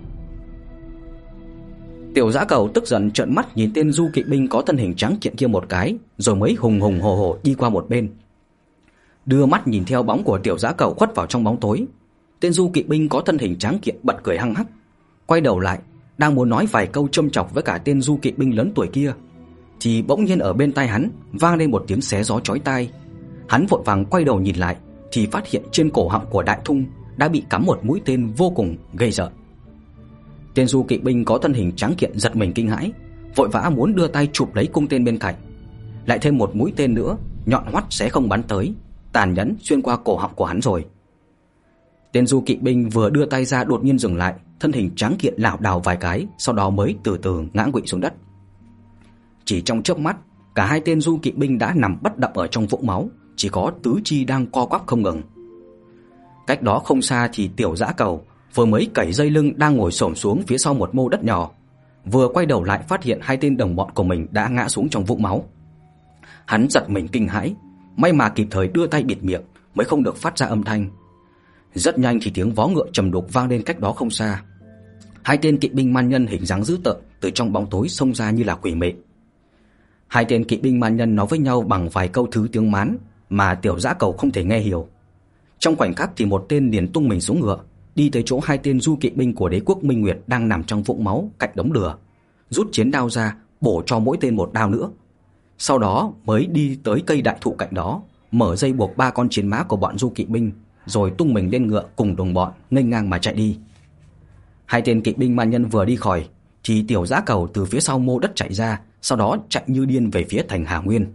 Tiểu dã cẩu tức giận trợn mắt nhìn tên du kỵ binh có thân hình trắng kiện kia một cái, rồi mới hùng hùng hổ hổ đi qua một bên. Đưa mắt nhìn theo bóng của tiểu dã cẩu khuất vào trong bóng tối, tên du kỵ binh có thân hình trắng kiện bật cười hăng hắc, quay đầu lại đang muốn nói vài câu châm chọc với cả tên du kỵ binh lớn tuổi kia, thì bỗng nhiên ở bên tai hắn vang lên một tiếng xé gió chói tai. Hắn vội vàng quay đầu nhìn lại thì phát hiện trên cổ họng của Đại Thung đã bị cắm một mũi tên vô cùng ghê rợn. Tên du kỵ binh có thân hình trắng kiện giật mình kinh hãi, vội vã muốn đưa tay chụp lấy cung tên bên cạnh. Lại thêm một mũi tên nữa, nhọn hoắt sẽ không bắn tới, tàn nhẫn xuyên qua cổ họng của hắn rồi. Tên du kỵ binh vừa đưa tay ra đột nhiên dừng lại, thân hình trắng kiện lảo đảo vài cái, sau đó mới từ từ ngã quỵ xuống đất. Chỉ trong chớp mắt, cả hai tên du kỵ binh đã nằm bất động ở trong vũng máu, chỉ có tứ chi đang co quắp không ngừng. Cách đó không xa thì tiểu dã cẩu vừa mới cẩy dây lưng đang ngồi xổm xuống phía sau một mô đất nhỏ, vừa quay đầu lại phát hiện hai tên đồng bọn của mình đã ngã xuống trong vũng máu. Hắn giật mình kinh hãi, may mà kịp thời đưa tay bịt miệng mới không được phát ra âm thanh. Rất nhanh thì tiếng vó ngựa trầm đục vang lên cách đó không xa. Hai tên kỵ binh man nhân hình dáng dữ tợn từ trong bóng tối xông ra như là quỷ mị. Hai tên kỵ binh man nhân nói với nhau bằng vài câu thứ tiếng Mán mà Tiểu Dã Cẩu không thể nghe hiểu. Trong khoảnh khắc thì một tên liền tung mình xuống ngựa, đi tới chỗ hai tên du kỵ binh của đế quốc Minh Nguyệt đang nằm trong vũng máu cạnh đống lửa, rút chiến đao ra, bổ cho mỗi tên một đao nữa. Sau đó mới đi tới cây đại thụ cạnh đó, mở dây buộc ba con chiến mã của bọn du kỵ binh, rồi tung mình lên ngựa cùng đồng bọn nghênh ngang mà chạy đi. Hai tên kỵ binh man nhân vừa đi khỏi thì Tiểu Dã Cẩu từ phía sau mô đất chạy ra, sau đó chạy như điên về phía thành Hà Nguyên.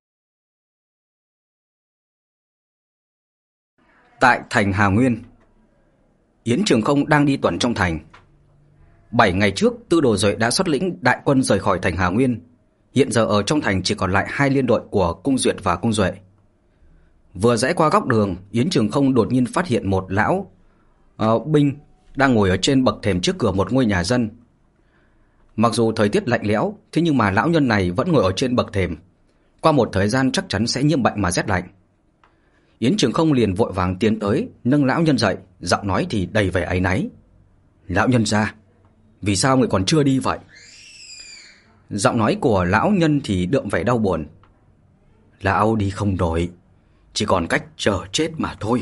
Tại thành Hà Nguyên, Yến Trường Không đang đi tuần trong thành. Bảy ngày trước, Tư Đồ Duệ đã xuất lĩnh đại quân rời khỏi thành Hà Nguyên. Hiện giờ ở trong thành chỉ còn lại hai liên đội của Cung Duyệt và Cung Duệ. Vừa rẽ qua góc đường, Yến Trường Không đột nhiên phát hiện một lão uh, binh đang ngồi ở trên bậc thềm trước cửa một ngôi nhà dân. Mặc dù thời tiết lạnh lẽo, thế nhưng mà lão nhân này vẫn ngồi ở trên bậc thềm. Qua một thời gian chắc chắn sẽ nhiễm bệnh mà rét lạnh. Yến Trường Không liền vội vàng tiến tới, nâng lão nhân dậy, giọng nói thì đầy vẻ áy náy. Lão nhân gia, vì sao người còn chưa đi vậy? Giọng nói của lão nhân thì đượm vẻ đau buồn. Lão đi không nổi, chỉ còn cách chờ chết mà thôi.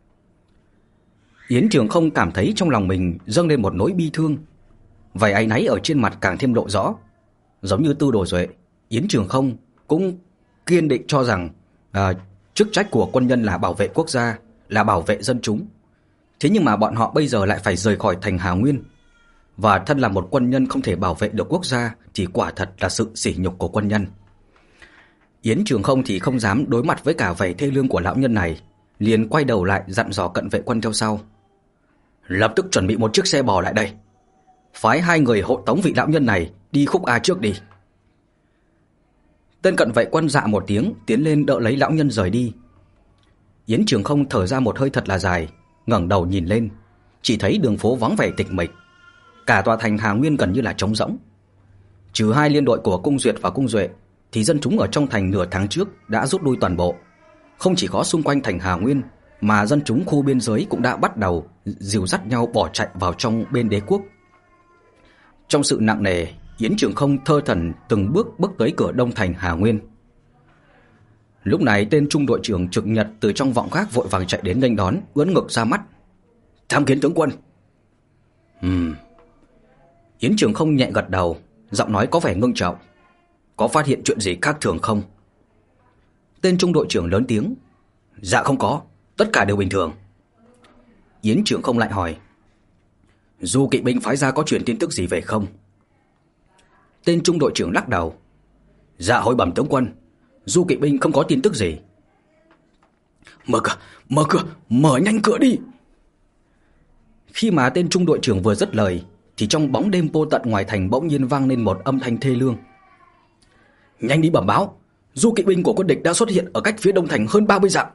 Yến Trường Không cảm thấy trong lòng mình dâng lên một nỗi bi thương. Vẻ áy náy ở trên mặt càng thêm lộ rõ. Giống như Tư Đồ Duệ, Yến Trường Không cũng kiên định cho rằng à, chức trách của quân nhân là bảo vệ quốc gia, là bảo vệ dân chúng. Thế nhưng mà bọn họ bây giờ lại phải rời khỏi thành Hà Nguyên. Và thân là một quân nhân không thể bảo vệ được quốc gia thì quả thật là sự sỉ nhục của quân nhân. Yến Trường Không thì không dám đối mặt với cả vẻ thê lương của lão nhân này, liền quay đầu lại dặn dò cận vệ quân theo sau. Lập tức chuẩn bị một chiếc xe bò lại đây, phái hai người hộ tống vị lão nhân này đi khúc A trước đi. Tên cận vệ quân dạ một tiếng, tiến lên đỡ lấy lão nhân rời đi. Yến Trường Không thở ra một hơi thật là dài, ngẩng đầu nhìn lên, chỉ thấy đường phố vắng vẻ tịch mịch, cả tòa thành Hà Nguyên gần như là trống rỗng. Trừ hai liên đội của Cung Duyệt và Cung Duệ thì dân chúng ở trong thành nửa tháng trước đã rút lui toàn bộ. Không chỉ có xung quanh thành Hà Nguyên, mà dân chúng khu biên giới cũng đã bắt đầu dìu dắt nhau bỏ chạy vào trong bên đế quốc. Trong sự nặng nề, Yến Trường Không thơ thẩn từng bước bước tới cửa đông thành Hà Nguyên. Lúc này tên trung đội trưởng Trực Nhật từ trong vọng gác vội vàng chạy đến nghênh đón, ưỡn ngực ra mắt. Tham kiến tướng quân. Ừm. Yến Trường Không nhẹ gật đầu, giọng nói có vẻ ngưng trọng. Có phát hiện chuyện gì khác thường không? Tên trung đội trưởng lớn tiếng. Dạ không có, tất cả đều bình thường. Yến Trường Không lại hỏi. Du kỵ binh phái ra có truyền tin tức gì về không? Tên trung đội trưởng lắc đầu. Dạ hồi bẩm tướng quân, du kỵ binh không có tin tức gì. Mở cửa, mở cửa, mở nhanh cửa đi. Khi mà tên trung đội trưởng vừa dứt lời thì trong bóng đêm vô tận ngoài thành bỗng nhiên vang lên một âm thanh thê lương. Nhanh đi bẩm báo, du kỵ binh của quân địch đã xuất hiện ở cách phía đông thành hơn ba mươi dặm.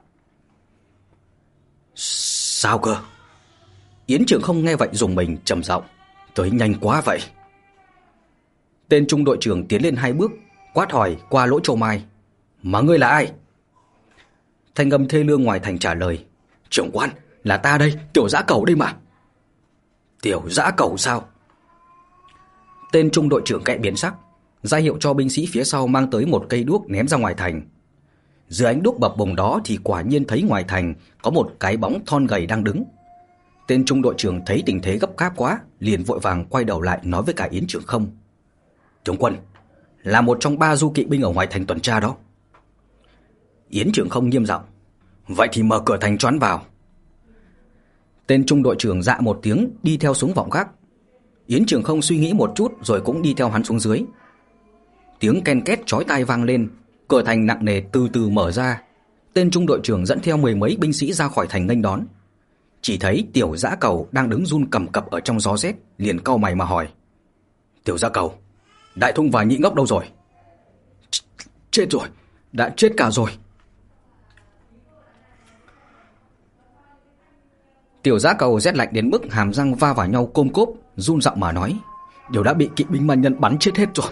Sao cơ? Yến Trường Không nghe vậy rùng mình trầm giọng. Tới nhanh quá vậy. Tên trung đội trưởng tiến lên hai bước, quát hỏi qua lỗ châu mai. Mà ngươi là ai? Thanh âm thê lương ngoài thành trả lời. Trưởng quan, là ta đây, Tiểu Dã Cẩu đây mà. Tiểu Dã Cẩu sao? Tên trung đội trưởng kệ biến sắc, ra hiệu cho binh sĩ phía sau mang tới một cây đuốc ném ra ngoài thành. Dưới ánh đuốc bập bùng đó thì quả nhiên thấy ngoài thành có một cái bóng thon gầy đang đứng. Tên trung đội trưởng thấy tình thế gấp gáp quá, liền vội vàng quay đầu lại nói với cả Yến Trường Không. Tướng quân, là một trong ba du kỵ binh ở ngoài thành tuần tra đó. Yến Trường Không nghiêm giọng. Vậy thì mở cửa thành choán vào. Tên trung đội trưởng dạ một tiếng đi theo xuống vọng gác. Yến Trường Không suy nghĩ một chút rồi cũng đi theo hắn xuống dưới. Tiếng ken két chói tai vang lên, cửa thành nặng nề từ từ mở ra. Tên trung đội trưởng dẫn theo mười mấy binh sĩ ra khỏi thành nghênh đón. Chỉ thấy Tiểu Dã Cẩu đang đứng run cầm cập ở trong gió rét, liền cau mày mà hỏi. Tiểu Dã Cẩu, Đại Thung và Nhị Ngốc đâu rồi? Ch chết rồi, đã chết cả rồi. Tiểu Dã Cầu rét lạnh đến mức hàm răng va vào nhau côm cốp, run giọng mà nói: "Đều đã bị kỵ binh man nhân bắn chết hết rồi."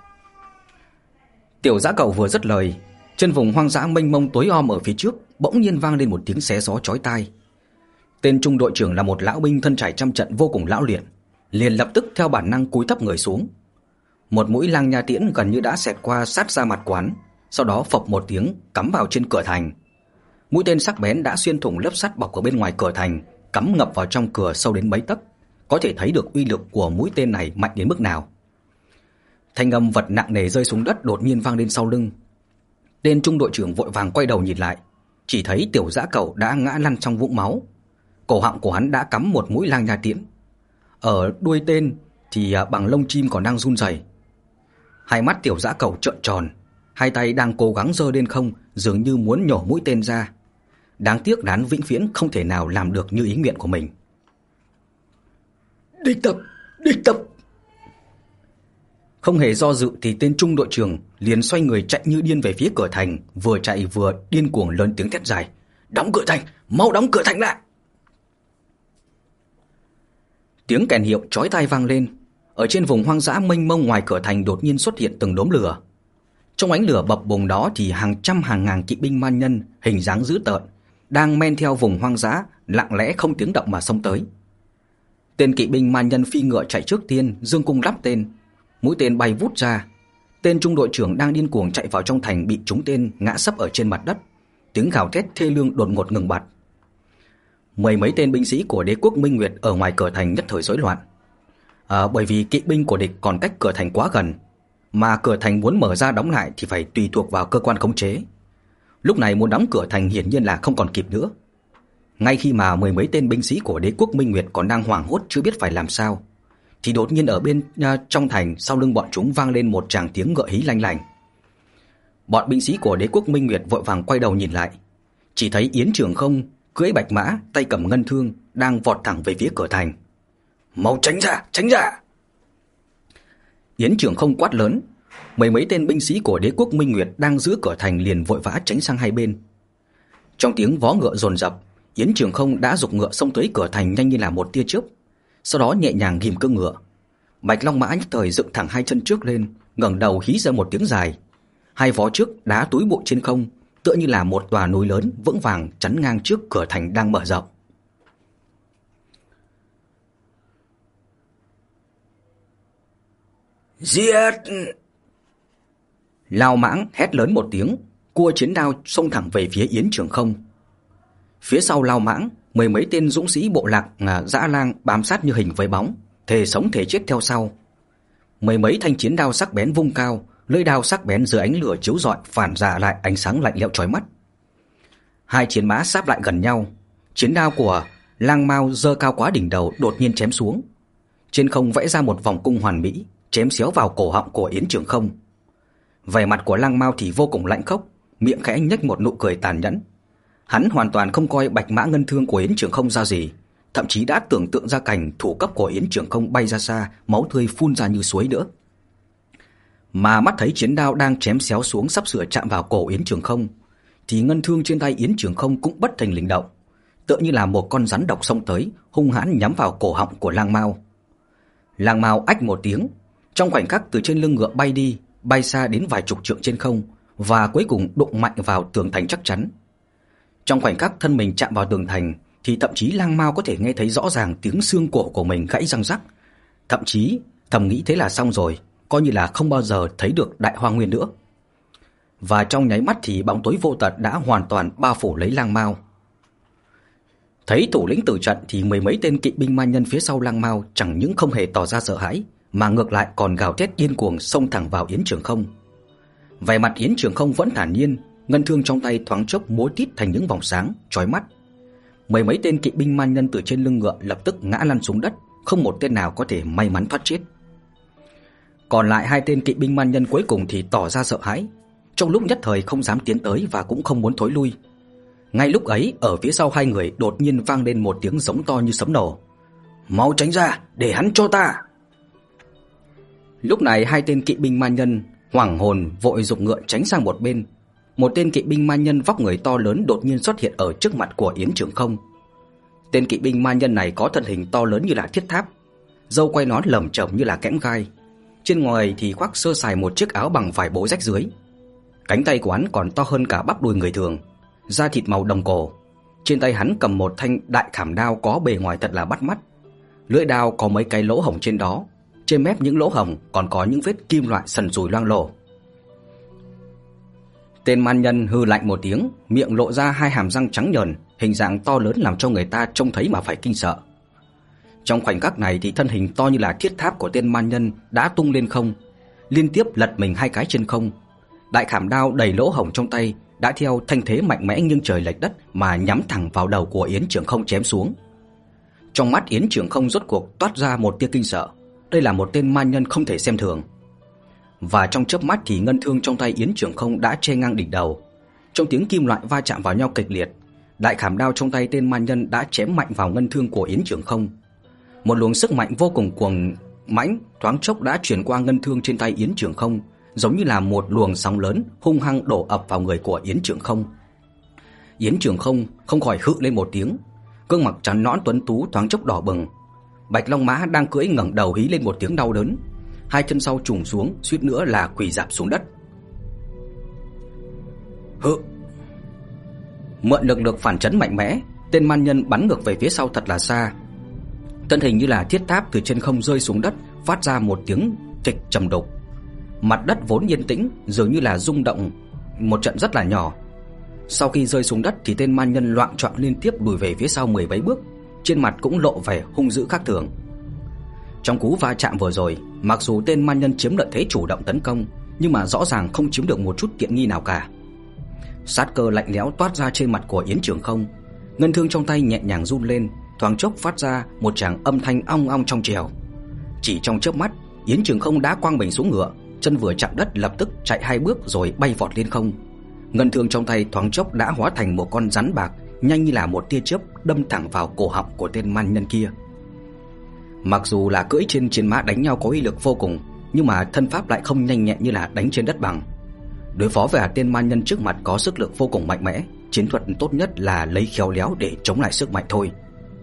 Tiểu Dã Cầu vừa dứt lời, trên vùng hoang dã mênh mông tối om ở phía trước bỗng nhiên vang lên một tiếng xé gió chói tai. Tên trung đội trưởng là một lão binh thân trải trăm trận vô cùng lão luyện, liền lập tức theo bản năng cúi thấp người xuống. Một mũi lang nha tiễn gần như đã xẹt qua sát ra mặt quán, sau đó phập một tiếng cắm vào trên cửa thành. Mũi tên sắc bén đã xuyên thủng lớp sắt bọc ở bên ngoài cửa thành, cắm ngập vào trong cửa sâu đến mấy tấc, có thể thấy được uy lực của mũi tên này mạnh đến mức nào. Thanh âm vật nặng nề rơi xuống đất đột nhiên vang lên sau lưng. Tên trung đội trưởng vội vàng quay đầu nhìn lại, chỉ thấy Tiểu Dã Cầu đã ngã lăn trong vũng máu. Cổ họng của hắn đã cắm một mũi lang nha tiễn. Ở đuôi tên thì bằng lông chim còn đang run rẩy. Hai mắt Tiểu Dã Cầu trợn tròn, hai tay đang cố gắng giơ lên không, dường như muốn nhổ mũi tên ra. Đáng tiếc hắn vĩnh viễn không thể nào làm được như ý nguyện của mình. Địch tập, địch tập. Không hề do dự thì tên trung đội trưởng liền xoay người chạy như điên về phía cửa thành, vừa chạy vừa điên cuồng lớn tiếng thét dài: "Đóng cửa thành, mau đóng cửa thành lại!" Tiếng kèn hiệu chói tai vang lên. Ở trên vùng hoang dã mênh mông ngoài cửa thành đột nhiên xuất hiện từng đốm lửa. Trong ánh lửa bập bùng đó thì hàng trăm hàng ngàn kỵ binh man nhân hình dáng dữ tợn đang men theo vùng hoang dã, lặng lẽ không tiếng động mà xông tới. Tên kỵ binh man nhân phi ngựa chạy trước tiên, dương cung lắp tên. Mũi tên bay vút ra. Tên trung đội trưởng đang điên cuồng chạy vào trong thành bị trúng tên ngã sấp ở trên mặt đất. Tiếng gào thét thê lương đột ngột ngừng bặt. Mười mấy tên binh sĩ của đế quốc Minh Nguyệt ở ngoài cửa thành nhất thời rối loạn. À, bởi vì kỵ binh của địch còn cách cửa thành quá gần, mà cửa thành muốn mở ra đóng lại thì phải tùy thuộc vào cơ quan khống chế. Lúc này muốn đóng cửa thành hiển nhiên là không còn kịp nữa. Ngay khi mà mười mấy tên binh sĩ của đế quốc Minh Nguyệt còn đang hoảng hốt chưa biết phải làm sao, thì đột nhiên ở bên uh, trong thành sau lưng bọn chúng vang lên một tràng tiếng ngựa hí lanh lảnh. Bọn binh sĩ của đế quốc Minh Nguyệt vội vàng quay đầu nhìn lại, chỉ thấy Yến Trường Không cưỡi bạch mã, tay cầm ngân thương đang vọt thẳng về phía cửa thành. "Mau tránh ra, tránh ra!" Yến Trường Không quát lớn. Mười mấy tên binh sĩ của đế quốc Minh Nguyệt đang giữ cửa thành liền vội vã tránh sang hai bên. Trong tiếng vó ngựa dồn dập, Yến Trường Không đã giục ngựa xông tới cửa thành nhanh như là một tia chớp, sau đó nhẹ nhàng ghim cương ngựa. Bạch Long Mã nhất thời dựng thẳng hai chân trước lên, ngẩng đầu hí ra một tiếng dài. Hai vó trước đá túi bụi trên không, tựa như là một tòa núi lớn vững vàng chắn ngang trước cửa thành đang mở rộng. Giết! Lao Mãng hét lớn một tiếng, cua chiến đao xông thẳng về phía Yến Trường Không. Phía sau Lao Mãng, mười mấy tên dũng sĩ bộ lạc dã lang bám sát như hình với bóng, thề sống thể chết theo sau. Mười mấy thanh chiến đao sắc bén vung cao, lưỡi đao sắc bén dưới ánh lửa chiếu rọi phản ra lại ánh sáng lạnh lẽo chói mắt. Hai chiến mã sáp lại gần nhau, chiến đao của Lang Mao giơ cao quá đỉnh đầu đột nhiên chém xuống. Trên không vẽ ra một vòng cung hoàn mỹ, chém xéo vào cổ họng của Yến Trường Không. Vẻ mặt của Lang Mao thì vô cùng lạnh khốc, miệng khẽ nhếch một nụ cười tàn nhẫn. Hắn hoàn toàn không coi bạch mã ngân thương của Yến Trường Không ra gì, thậm chí đã tưởng tượng ra cảnh thủ cấp của Yến Trường Không bay ra xa, máu tươi phun ra như suối nữa. Mà mắt thấy chiến đao đang chém xéo xuống sắp sửa chạm vào cổ Yến Trường Không, thì ngân thương trên tay Yến Trường Không cũng bất thình lình động, tựa như là một con rắn độc xông tới, hung hãn nhắm vào cổ họng của Lang Mao. Lang Mao ách một tiếng, trong khoảnh khắc từ trên lưng ngựa bay đi, bay xa đến vài chục trượng trên không, và cuối cùng đụng mạnh vào tường thành chắc chắn. Trong khoảnh khắc thân mình chạm vào tường thành, thì thậm chí Lang Mao có thể nghe thấy rõ ràng tiếng xương cổ của mình gãy răng rắc. Thậm chí thầm nghĩ thế là xong rồi, coi như là không bao giờ thấy được Đại Hoang Nguyên nữa. Và trong nháy mắt thì bóng tối vô tận đã hoàn toàn bao phủ lấy Lang Mao. Thấy thủ lĩnh tử trận thì mười mấy tên kỵ binh man nhân phía sau Lang Mao chẳng những không hề tỏ ra sợ hãi, mà ngược lại còn gào thét điên cuồng xông thẳng vào Yến Trường Không. Vẻ mặt Yến Trường Không vẫn thản nhiên, ngân thương trong tay thoáng chốc múa tít thành những vòng sáng chói mắt. Mười mấy tên kỵ binh man nhân từ trên lưng ngựa lập tức ngã lăn xuống đất, không một tên nào có thể may mắn thoát chết. Còn lại hai tên kỵ binh man nhân cuối cùng thì tỏ ra sợ hãi, trong lúc nhất thời không dám tiến tới và cũng không muốn thối lui. Ngay lúc ấy, ở phía sau hai người đột nhiên vang lên một tiếng giống to như sấm nổ. "Mau tránh ra, để hắn cho ta!" Lúc này hai tên kỵ binh man nhân hoảng hồn vội giục ngựa tránh sang một bên. Một tên kỵ binh man nhân vóc người to lớn đột nhiên xuất hiện ở trước mặt của Yến Trường Không. Tên kỵ binh ma nhân này có thân hình to lớn như là thiết tháp, râu quai nón lởm chởm như là kẽm gai, trên ngoài thì khoác sơ sài một chiếc áo bằng vải bố rách rưới. Cánh tay của hắn còn to hơn cả bắp đùi người thường, da thịt màu đồng cổ. Trên tay hắn cầm một thanh đại khảm đao có bề ngoài thật là bắt mắt. Lưỡi đao có mấy cái lỗ hổng trên đó, trên mép những lỗ hổng còn có những vết kim loại sần sùi loang lổ. Tên man nhân hừ lạnh một tiếng, miệng lộ ra hai hàm răng trắng nhờn, hình dạng to lớn làm cho người ta trông thấy mà phải kinh sợ. Trong khoảnh khắc này thì thân hình to như là thiết tháp của tên man nhân đã tung lên không, liên tiếp lật mình hai cái trên không. Đại khảm đao đầy lỗ hổng trong tay đã theo thanh thế mạnh mẽ nghiêng trời lệch đất mà nhắm thẳng vào đầu của Yến Trường Không chém xuống. Trong mắt Yến Trường Không rốt cuộc toát ra một tia kinh sợ. Đây là một tên man nhân không thể xem thường. Và trong chớp mắt thì ngân thương trong tay Yến Trường Không đã che ngang đỉnh đầu. Trong tiếng kim loại va chạm vào nhau kịch liệt, đại khảm đao trong tay tên man nhân đã chém mạnh vào ngân thương của Yến Trường Không. Một luồng sức mạnh vô cùng cuồng mãnh thoáng chốc đã truyền qua ngân thương trên tay Yến Trường Không, giống như là một luồng sóng lớn hung hăng đổ ập vào người của Yến Trường Không. Yến Trường Không không khỏi hự lên một tiếng, gương mặt trắng nõn tuấn tú thoáng chốc đỏ bừng. Bạch Long Mã đang cưỡi ngẩng đầu hí lên một tiếng đau đớn, hai chân sau trùng xuống, suýt nữa là quỳ rạp xuống đất. Hự. Mượn lực lượng phản chấn mạnh mẽ, tên man nhân bắn ngược về phía sau thật là xa. Thân hình như là thiết tháp từ trên không rơi xuống đất, phát ra một tiếng trịch trầm đục. Mặt đất vốn yên tĩnh dường như là rung động một trận rất là nhỏ. Sau khi rơi xuống đất thì tên man nhân loạng choạng liên tiếp lùi về phía sau mười mấy bước, trên mặt cũng lộ vẻ hung dữ khác thường. Trong cú va chạm vừa rồi, mặc dù tên man nhân chiếm lợi thế chủ động tấn công, nhưng mà rõ ràng không chiếm được một chút tiện nghi nào cả. Sát cơ lạnh lẽo toát ra trên mặt của Yến Trường Không, ngân thương trong tay nhẹ nhàng run lên, thoáng chốc phát ra một tràng âm thanh ong ong trong trẻo. Chỉ trong chớp mắt, Yến Trường Không đã quăng mình xuống ngựa, chân vừa chạm đất lập tức chạy hai bước rồi bay vọt lên không. Ngân thương trong tay thoáng chốc đã hóa thành một con rắn bạc, nhanh như là một tia chớp đâm thẳng vào cổ họng của tên man nhân kia. Mặc dù là cưỡi trên chiến mã đánh nhau có uy lực vô cùng, nhưng mà thân pháp lại không nhanh nhẹn như là đánh trên đất bằng. Đối phó với tên man nhân trước mặt có sức lực vô cùng mạnh mẽ, chiến thuật tốt nhất là lấy khéo léo để chống lại sức mạnh thôi.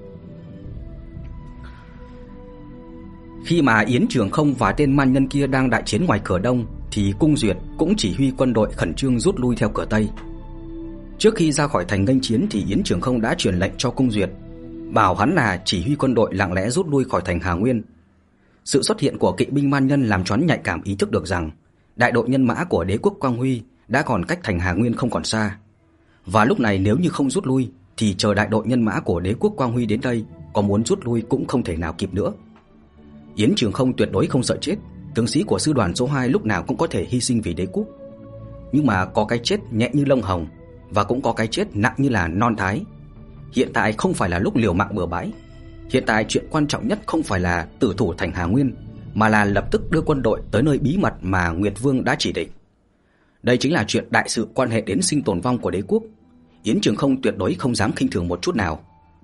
Khi mà Yến Trường Không và tên man nhân kia đang đại chiến ngoài cửa đông thì Cung Duyệt cũng chỉ huy quân đội khẩn trương rút lui theo cửa tây. Trước khi ra khỏi thành nghênh chiến thì Yến Trường Không đã truyền lệnh cho Cung Duyệt, bảo hắn là chỉ huy quân đội lặng lẽ rút lui khỏi thành Hà Nguyên. Sự xuất hiện của kỵ binh man nhân làm cho hắn nhạy cảm ý thức được rằng đại đội nhân mã của đế quốc Quang Huy đã còn cách thành Hà Nguyên không còn xa. Và lúc này nếu như không rút lui thì chờ đại đội nhân mã của đế quốc Quang Huy đến đây, có muốn rút lui cũng không thể nào kịp nữa. Yến Trường Không tuyệt đối không sợ chết, tướng sĩ của sư đoàn số hai lúc nào cũng có thể hy sinh vì đế quốc. Nhưng mà có cái chết nhẹ như lông hồng và cũng có cái chết nặng như là non thái. Hiện tại không phải là lúc liều mạng bừa bãi. Hiện tại chuyện quan trọng nhất không phải là tử thủ thành Hà Nguyên, mà là lập tức đưa quân đội tới nơi bí mật mà Nguyệt Vương đã chỉ định. Đây chính là chuyện đại sự quan hệ đến sinh tồn vong của đế quốc. Yến Trường Không tuyệt đối không dám khinh thường một chút nào.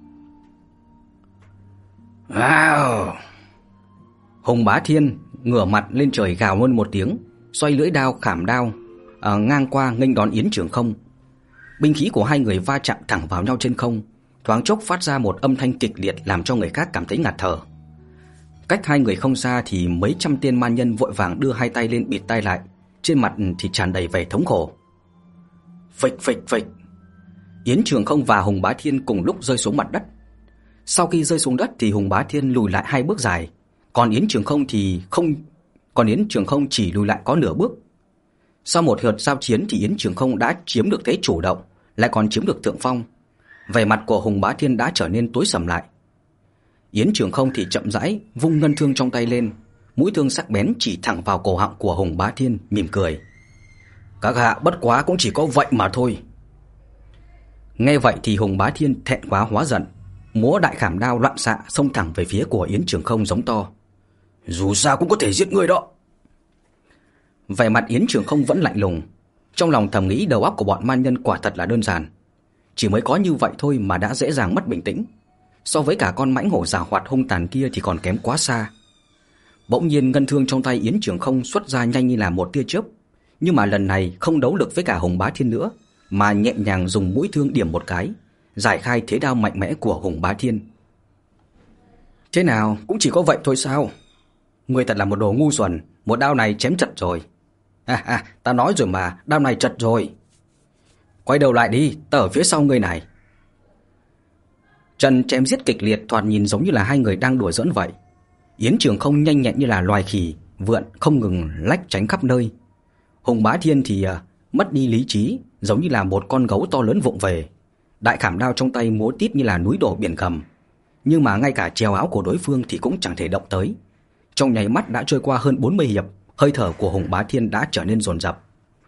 Wow! Hùng Bá Thiên ngửa mặt lên trời gào luôn một tiếng, xoay lưỡi đao khảm đao à, ngang qua nghênh đón Yến Trường Không. Binh khí của hai người va chạm thẳng vào nhau trên không, thoáng chốc phát ra một âm thanh kịch liệt làm cho người khác cảm thấy ngạt thở. Cách hai người không xa thì mấy trăm tên man nhân vội vàng đưa hai tay lên bịt tai lại, trên mặt thì tràn đầy vẻ thống khổ. Phịch phịch phịch. Yến Trường Không và Hùng Bá Thiên cùng lúc rơi xuống mặt đất. Sau khi rơi xuống đất thì Hùng Bá Thiên lùi lại hai bước dài, còn Yến Trường Không thì không, còn Yến Trường Không chỉ lùi lại có nửa bước. Sau một lượt giao chiến thì Yến Trường Không đã chiếm được thế chủ động, lại còn chiếm được thượng phong. Vẻ mặt của Hùng Bá Thiên đã trở nên tối sầm lại. Yến Trường Không thì chậm rãi vung ngân thương trong tay lên, mũi thương sắc bén chỉ thẳng vào cổ họng của Hùng Bá Thiên, mỉm cười. Các hạ bất quá cũng chỉ có vậy mà thôi. Nghe vậy thì Hùng Bá Thiên thẹn quá hóa giận, múa đại khảm đao loạn xạ xông thẳng về phía của Yến Trường Không giống to. Dù sao cũng có thể giết người đó. Vẻ mặt Yến Trường Không vẫn lạnh lùng, trong lòng thầm nghĩ đầu óc của bọn man nhân quả thật là đơn giản. Chỉ mới có như vậy thôi mà đã dễ dàng mất bình tĩnh, so với cả con mãnh hổ giàu hoạt hung tàn kia thì còn kém quá xa. Bỗng nhiên ngân thương trong tay Yến Trường Không xuất ra nhanh như là một tia chớp, nhưng mà lần này không đấu lực với cả Hùng Bá Thiên nữa, mà nhẹ nhàng dùng mũi thương điểm một cái, giải khai thế đao mạnh mẽ của Hùng Bá Thiên. Thế nào, cũng chỉ có vậy thôi sao? Ngươi thật là một đồ ngu xuẩn, một đao này chém chật rồi. Ha ha, ta nói rồi mà, đao này chật rồi. Quay đầu lại đi, ta ở phía sau ngươi này. Trận chém giết kịch liệt thoạt nhìn giống như là hai người đang đùa giỡn vậy. Yến Trường Không nhanh nhẹn như là loài khỉ vượn, không ngừng lách tránh khắp nơi. Hùng Bá Thiên thì uh, mất đi lý trí, giống như là một con gấu to lớn vụng về. Đại khảm đao trong tay múa tít như là núi đổ biển gầm, nhưng mà ngay cả trèo áo của đối phương thì cũng chẳng thể động tới. Trong nháy mắt đã trôi qua hơn bốn mươi hiệp, hơi thở của Hùng Bá Thiên đã trở nên dồn dập.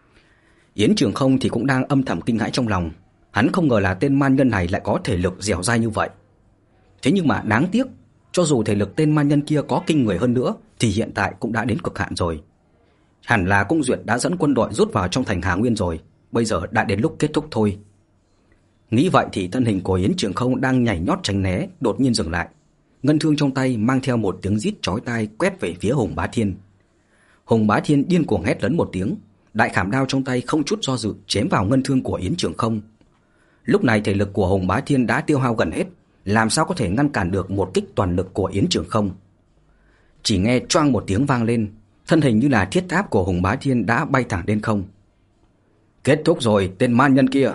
Yến Trường Không thì cũng đang âm thầm kinh hãi trong lòng. Hắn không ngờ là tên man nhân này lại có thể lực dẻo dai như vậy. Thế nhưng mà đáng tiếc, cho dù thể lực tên man nhân kia có kinh người hơn nữa thì hiện tại cũng đã đến cực hạn rồi. Hẳn là Cung Duyệt đã dẫn quân đội rút vào trong thành Hà Nguyên rồi, bây giờ đã đến lúc kết thúc thôi. Nghĩ vậy thì thân hình của Yến Trường Không đang nhảy nhót tránh né đột nhiên dừng lại. Ngân thương trong tay mang theo một tiếng rít chói tai quét về phía Hùng Bá Thiên. Hùng Bá Thiên điên cuồng hét lớn một tiếng, đại khảm đao trong tay không chút do dự chém vào ngân thương của Yến Trường Không. Lúc này thể lực của Hùng Bá Thiên đã tiêu hao gần hết, làm sao có thể ngăn cản được một kích toàn lực của Yến Trường Không. Chỉ nghe choang một tiếng vang lên, thân hình như là thiết tháp của Hùng Bá Thiên đã bay thẳng lên không. Kết thúc rồi, tên man nhân kia.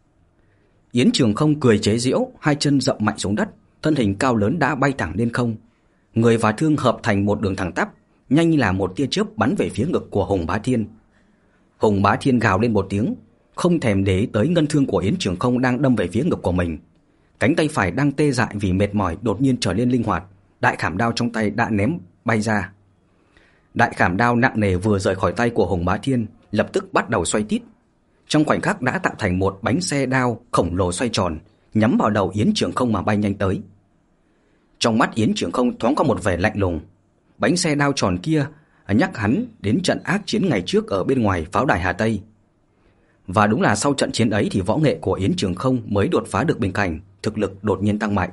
Yến Trường Không cười chế giễu, hai chân dậm mạnh xuống đất, thân hình cao lớn đã bay thẳng lên không. Người và thương hợp thành một đường thẳng tắp, nhanh như là một tia chớp bắn về phía ngực của Hùng Bá Thiên. Hùng Bá Thiên gào lên một tiếng, không thèm để ý tới ngân thương của Yến Trường Không đang đâm về phía ngực của mình. Cánh tay phải đang tê dại vì mệt mỏi đột nhiên trở nên linh hoạt, đại khảm đao trong tay đã ném bay ra. Đại khảm đao nặng nề vừa rời khỏi tay của Hùng Bá Thiên, lập tức bắt đầu xoay tít. Trong khoảnh khắc đã tạo thành một bánh xe đao khổng lồ xoay tròn, nhắm vào đầu Yến Trường Không mà bay nhanh tới. Trong mắt Yến Trường Không thoáng có một vẻ lạnh lùng. Bánh xe đao tròn kia nhắc hắn đến trận ác chiến ngày trước ở bên ngoài pháo đài Hà Tây. Và đúng là sau trận chiến ấy thì võ nghệ của Yến Trường Không mới đột phá được bình cảnh, thực lực đột nhiên tăng mạnh.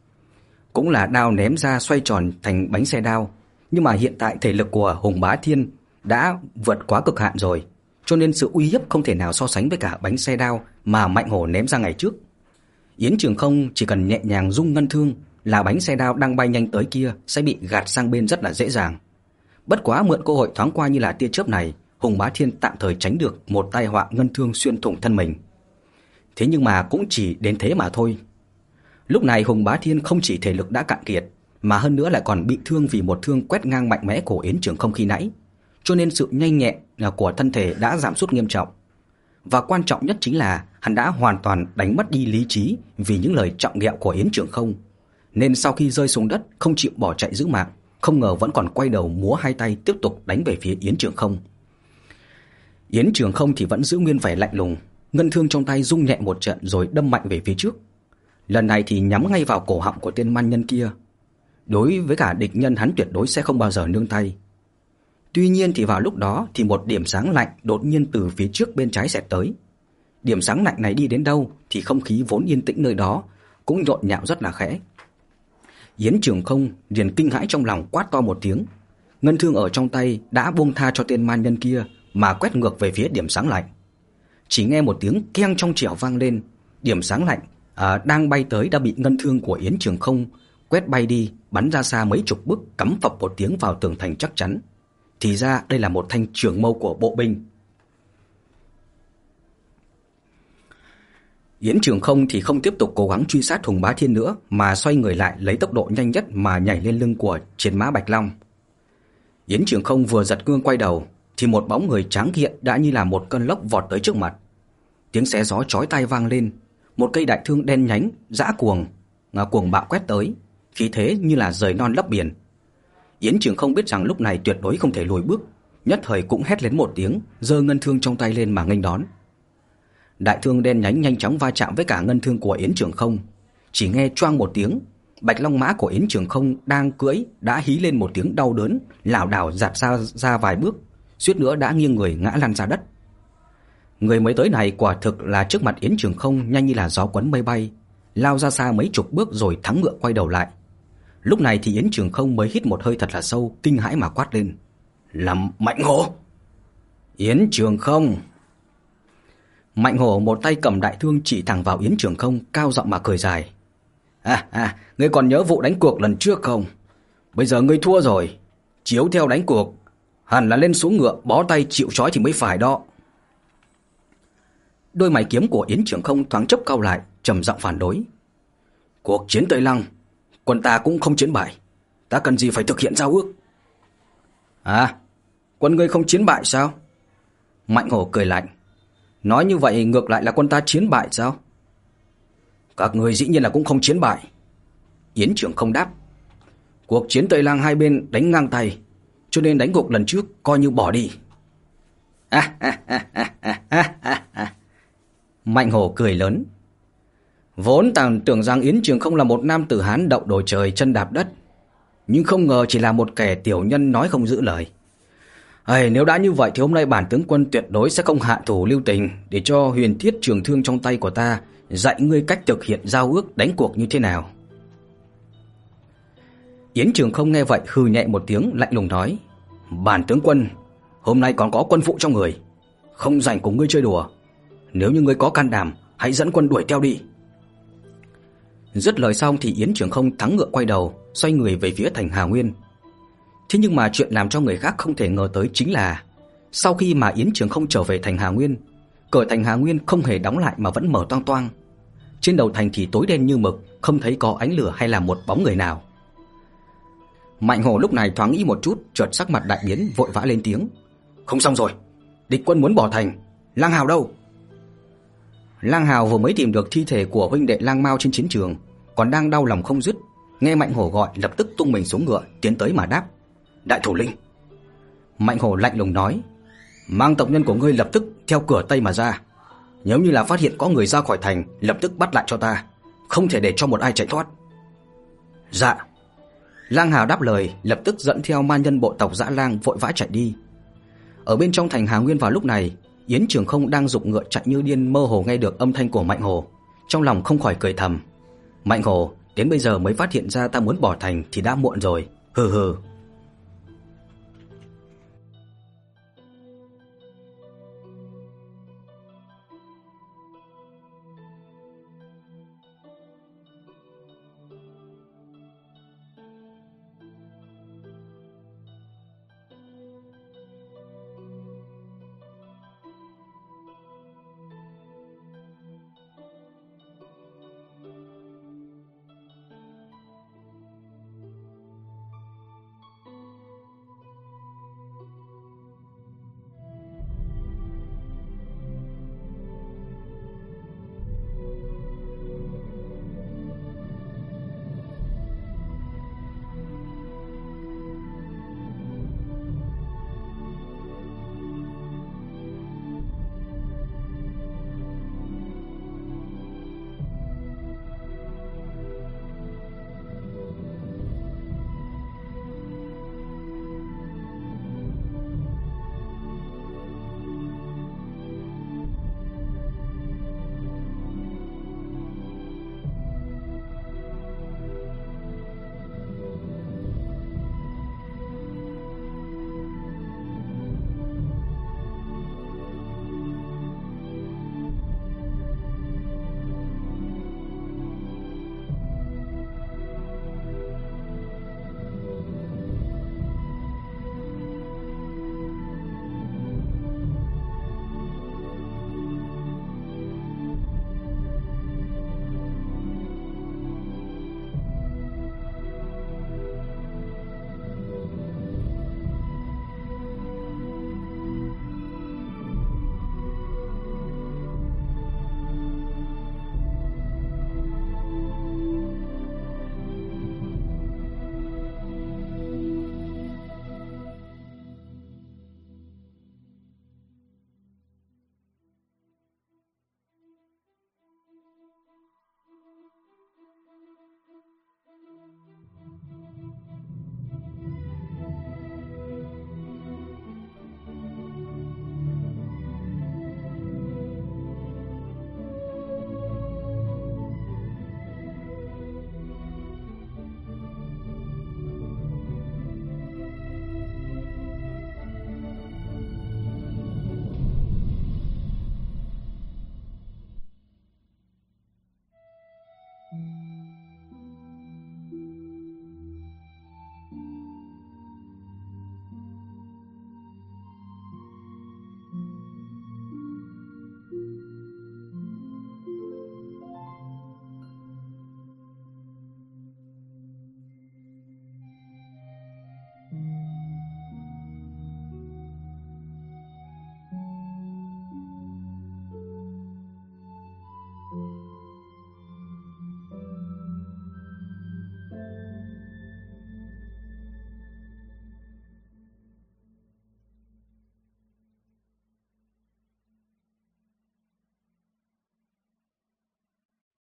Cũng là đao ném ra xoay tròn thành bánh xe đao, nhưng mà hiện tại thể lực của Hùng Bá Thiên đã vượt quá cực hạn rồi, cho nên sự uy hiếp không thể nào so sánh với cả bánh xe đao mà Mạnh Hổ ném ra ngày trước. Yến Trường Không chỉ cần nhẹ nhàng rung ngân thương là bánh xe đao đang bay nhanh tới kia sẽ bị gạt sang bên rất là dễ dàng. Bất quá mượn cơ hội thoáng qua như là tia chớp này, Hùng Bá Thiên tạm thời tránh được một tai họa ngân thương xuyên thủng thân mình. Thế nhưng mà cũng chỉ đến thế mà thôi. Lúc này Hùng Bá Thiên không chỉ thể lực đã cạn kiệt, mà hơn nữa lại còn bị thương vì một thương quét ngang mạnh mẽ của Yến Trường Không khi nãy, cho nên sự nhanh nhẹn của thân thể đã giảm sút nghiêm trọng. Và quan trọng nhất chính là hắn đã hoàn toàn đánh mất đi lý trí vì những lời trọng ghẹo của Yến Trường Không, nên sau khi rơi xuống đất không chịu bỏ chạy giữ mạng, không ngờ vẫn còn quay đầu múa hai tay tiếp tục đánh về phía Yến Trường Không. Yến Trường Không thì vẫn giữ nguyên vẻ lạnh lùng, ngân thương trong tay rung nhẹ một trận rồi đâm mạnh về phía trước. Lần này thì nhắm ngay vào cổ họng của tên man nhân kia. Đối với cả địch nhân hắn tuyệt đối sẽ không bao giờ nương tay. Tuy nhiên thì vào lúc đó thì một điểm sáng lạnh đột nhiên từ phía trước bên trái xẹt tới. Điểm sáng lạnh này đi đến đâu thì không khí vốn yên tĩnh nơi đó cũng nhộn nhạo rất là khẽ. Yến Trường Không liền kinh hãi trong lòng, quát to một tiếng. Ngân thương ở trong tay đã buông tha cho tên man nhân kia mà quét ngược về phía điểm sáng lạnh. Chỉ nghe một tiếng keng trong trẻo vang lên, điểm sáng lạnh à, đang bay tới đã bị ngân thương của Yến Trường Không quét bay đi, bắn ra xa mấy chục bước, cắm phập một tiếng vào tường thành chắc chắn. Thì ra đây là một thanh trường mâu của bộ binh. Yến Trường Không thì không tiếp tục cố gắng truy sát Hùng Bá Thiên nữa, mà xoay người lại lấy tốc độ nhanh nhất mà nhảy lên lưng của chiến mã Bạch Long. Yến Trường Không vừa giật cương quay đầu thì một bóng người tráng kiện đã như là một cơn lốc vọt tới trước mặt. Tiếng xé gió chói tai vang lên, một cây đại thương đen nhánh dã cuồng ngà cuồng bạo quét tới, khí thế như là rời non lấp biển. Yến Trường Không biết rằng lúc này tuyệt đối không thể lùi bước, nhất thời cũng hét lên một tiếng, giơ ngân thương trong tay lên mà nghênh đón. Đại thương đen nhánh nhanh chóng va chạm với cả ngân thương của Yến Trường Không. Chỉ nghe choang một tiếng, Bạch Long mã của Yến Trường Không đang cưỡi đã hí lên một tiếng đau đớn, lảo đảo dạt ra ra vài bước, suýt nữa đã nghiêng người ngã lăn ra đất. Người mới tới này quả thực là trước mặt Yến Trường Không nhanh như là gió quấn mây bay, lao ra xa mấy chục bước rồi thắng ngựa quay đầu lại. Lúc này thì Yến Trường Không mới hít một hơi thật là sâu, kinh hãi mà quát lên: "Làm Mạnh Hổ!" Yến Trường Không. Mạnh Hổ một tay cầm đại thương chỉ thẳng vào Yến Trường Không, cao giọng mà cười dài. À, à, ngươi còn nhớ vụ đánh cuộc lần trước không? Bây giờ ngươi thua rồi. Chiếu theo đánh cuộc, hẳn là lên xuống ngựa bó tay chịu trói thì mới phải đó. Đôi mày kiếm của Yến Trường Không thoáng chốc cau lại, trầm giọng phản đối. Cuộc chiến Tây Lăng, quân ta cũng không chiến bại, ta cần gì phải thực hiện giao ước? À, quân ngươi không chiến bại sao? Mạnh Hổ cười lạnh. Nói như vậy ngược lại là quân ta chiến bại sao? Các ngươi dĩ nhiên là cũng không chiến bại. Yến Trường Không đáp. Cuộc chiến Tây Lăng hai bên đánh ngang tay, cho nên đánh cuộc lần trước coi như bỏ đi. À, à, à, à, à, à, à. Mạnh Hổ cười lớn. Vốn ta tưởng rằng Yến Trường Không là một nam tử Hán đậu đồi trời chân đạp đất, nhưng không ngờ chỉ là một kẻ tiểu nhân nói không giữ lời. Ây, nếu đã như vậy thì hôm nay bản tướng quân tuyệt đối sẽ không hạ thủ lưu tình, để cho huyền thiết trường thương trong tay của ta dạy ngươi cách thực hiện giao ước đánh cuộc như thế nào. Yến Trường Không nghe vậy hừ nhẹ một tiếng, lạnh lùng nói. Bản tướng quân hôm nay còn có quân phụ trong người, không rảnh cùng ngươi chơi đùa. Nếu như ngươi có can đảm, hãy dẫn quân đuổi theo đi. Dứt lời xong thì Yến Trường Không thắng ngựa quay đầu, xoay người về phía thành Hà Nguyên. Thế nhưng mà chuyện làm cho người khác không thể ngờ tới chính là sau khi mà Yến Trường Không trở về thành Hà Nguyên, cửa thành Hà Nguyên không hề đóng lại mà vẫn mở toang toang. Trên đầu thành thì tối đen như mực, không thấy có ánh lửa hay là một bóng người nào. Mạnh Hổ lúc này thoáng nghĩ một chút, chợt sắc mặt đại biến, vội vã lên tiếng. Không xong rồi, địch quân muốn bỏ thành. Lang Hào đâu? Lang Hào vừa mới tìm được thi thể của huynh đệ Lang Mao trên chiến trường, còn đang đau lòng không dứt. Nghe Mạnh Hổ gọi, lập tức tung mình xuống ngựa, tiến tới mà đáp. Đại thủ lĩnh. Mạnh Hổ lạnh lùng nói. Mang tộc nhân của ngươi lập tức theo cửa Tây mà ra. Nếu như là phát hiện có người ra khỏi thành, lập tức bắt lại cho ta, không thể để cho một ai chạy thoát. Dạ. Lang Hào đáp lời, lập tức dẫn theo man nhân bộ tộc Dã Lang vội vã chạy đi. Ở bên trong thành Hà Nguyên vào lúc này, Yến Trường Không đang giục ngựa chạy như điên, mơ hồ nghe được âm thanh của Mạnh Hổ, trong lòng không khỏi cười thầm. Mạnh Hổ, đến bây giờ mới phát hiện ra ta muốn bỏ thành thì đã muộn rồi. Hừ hừ.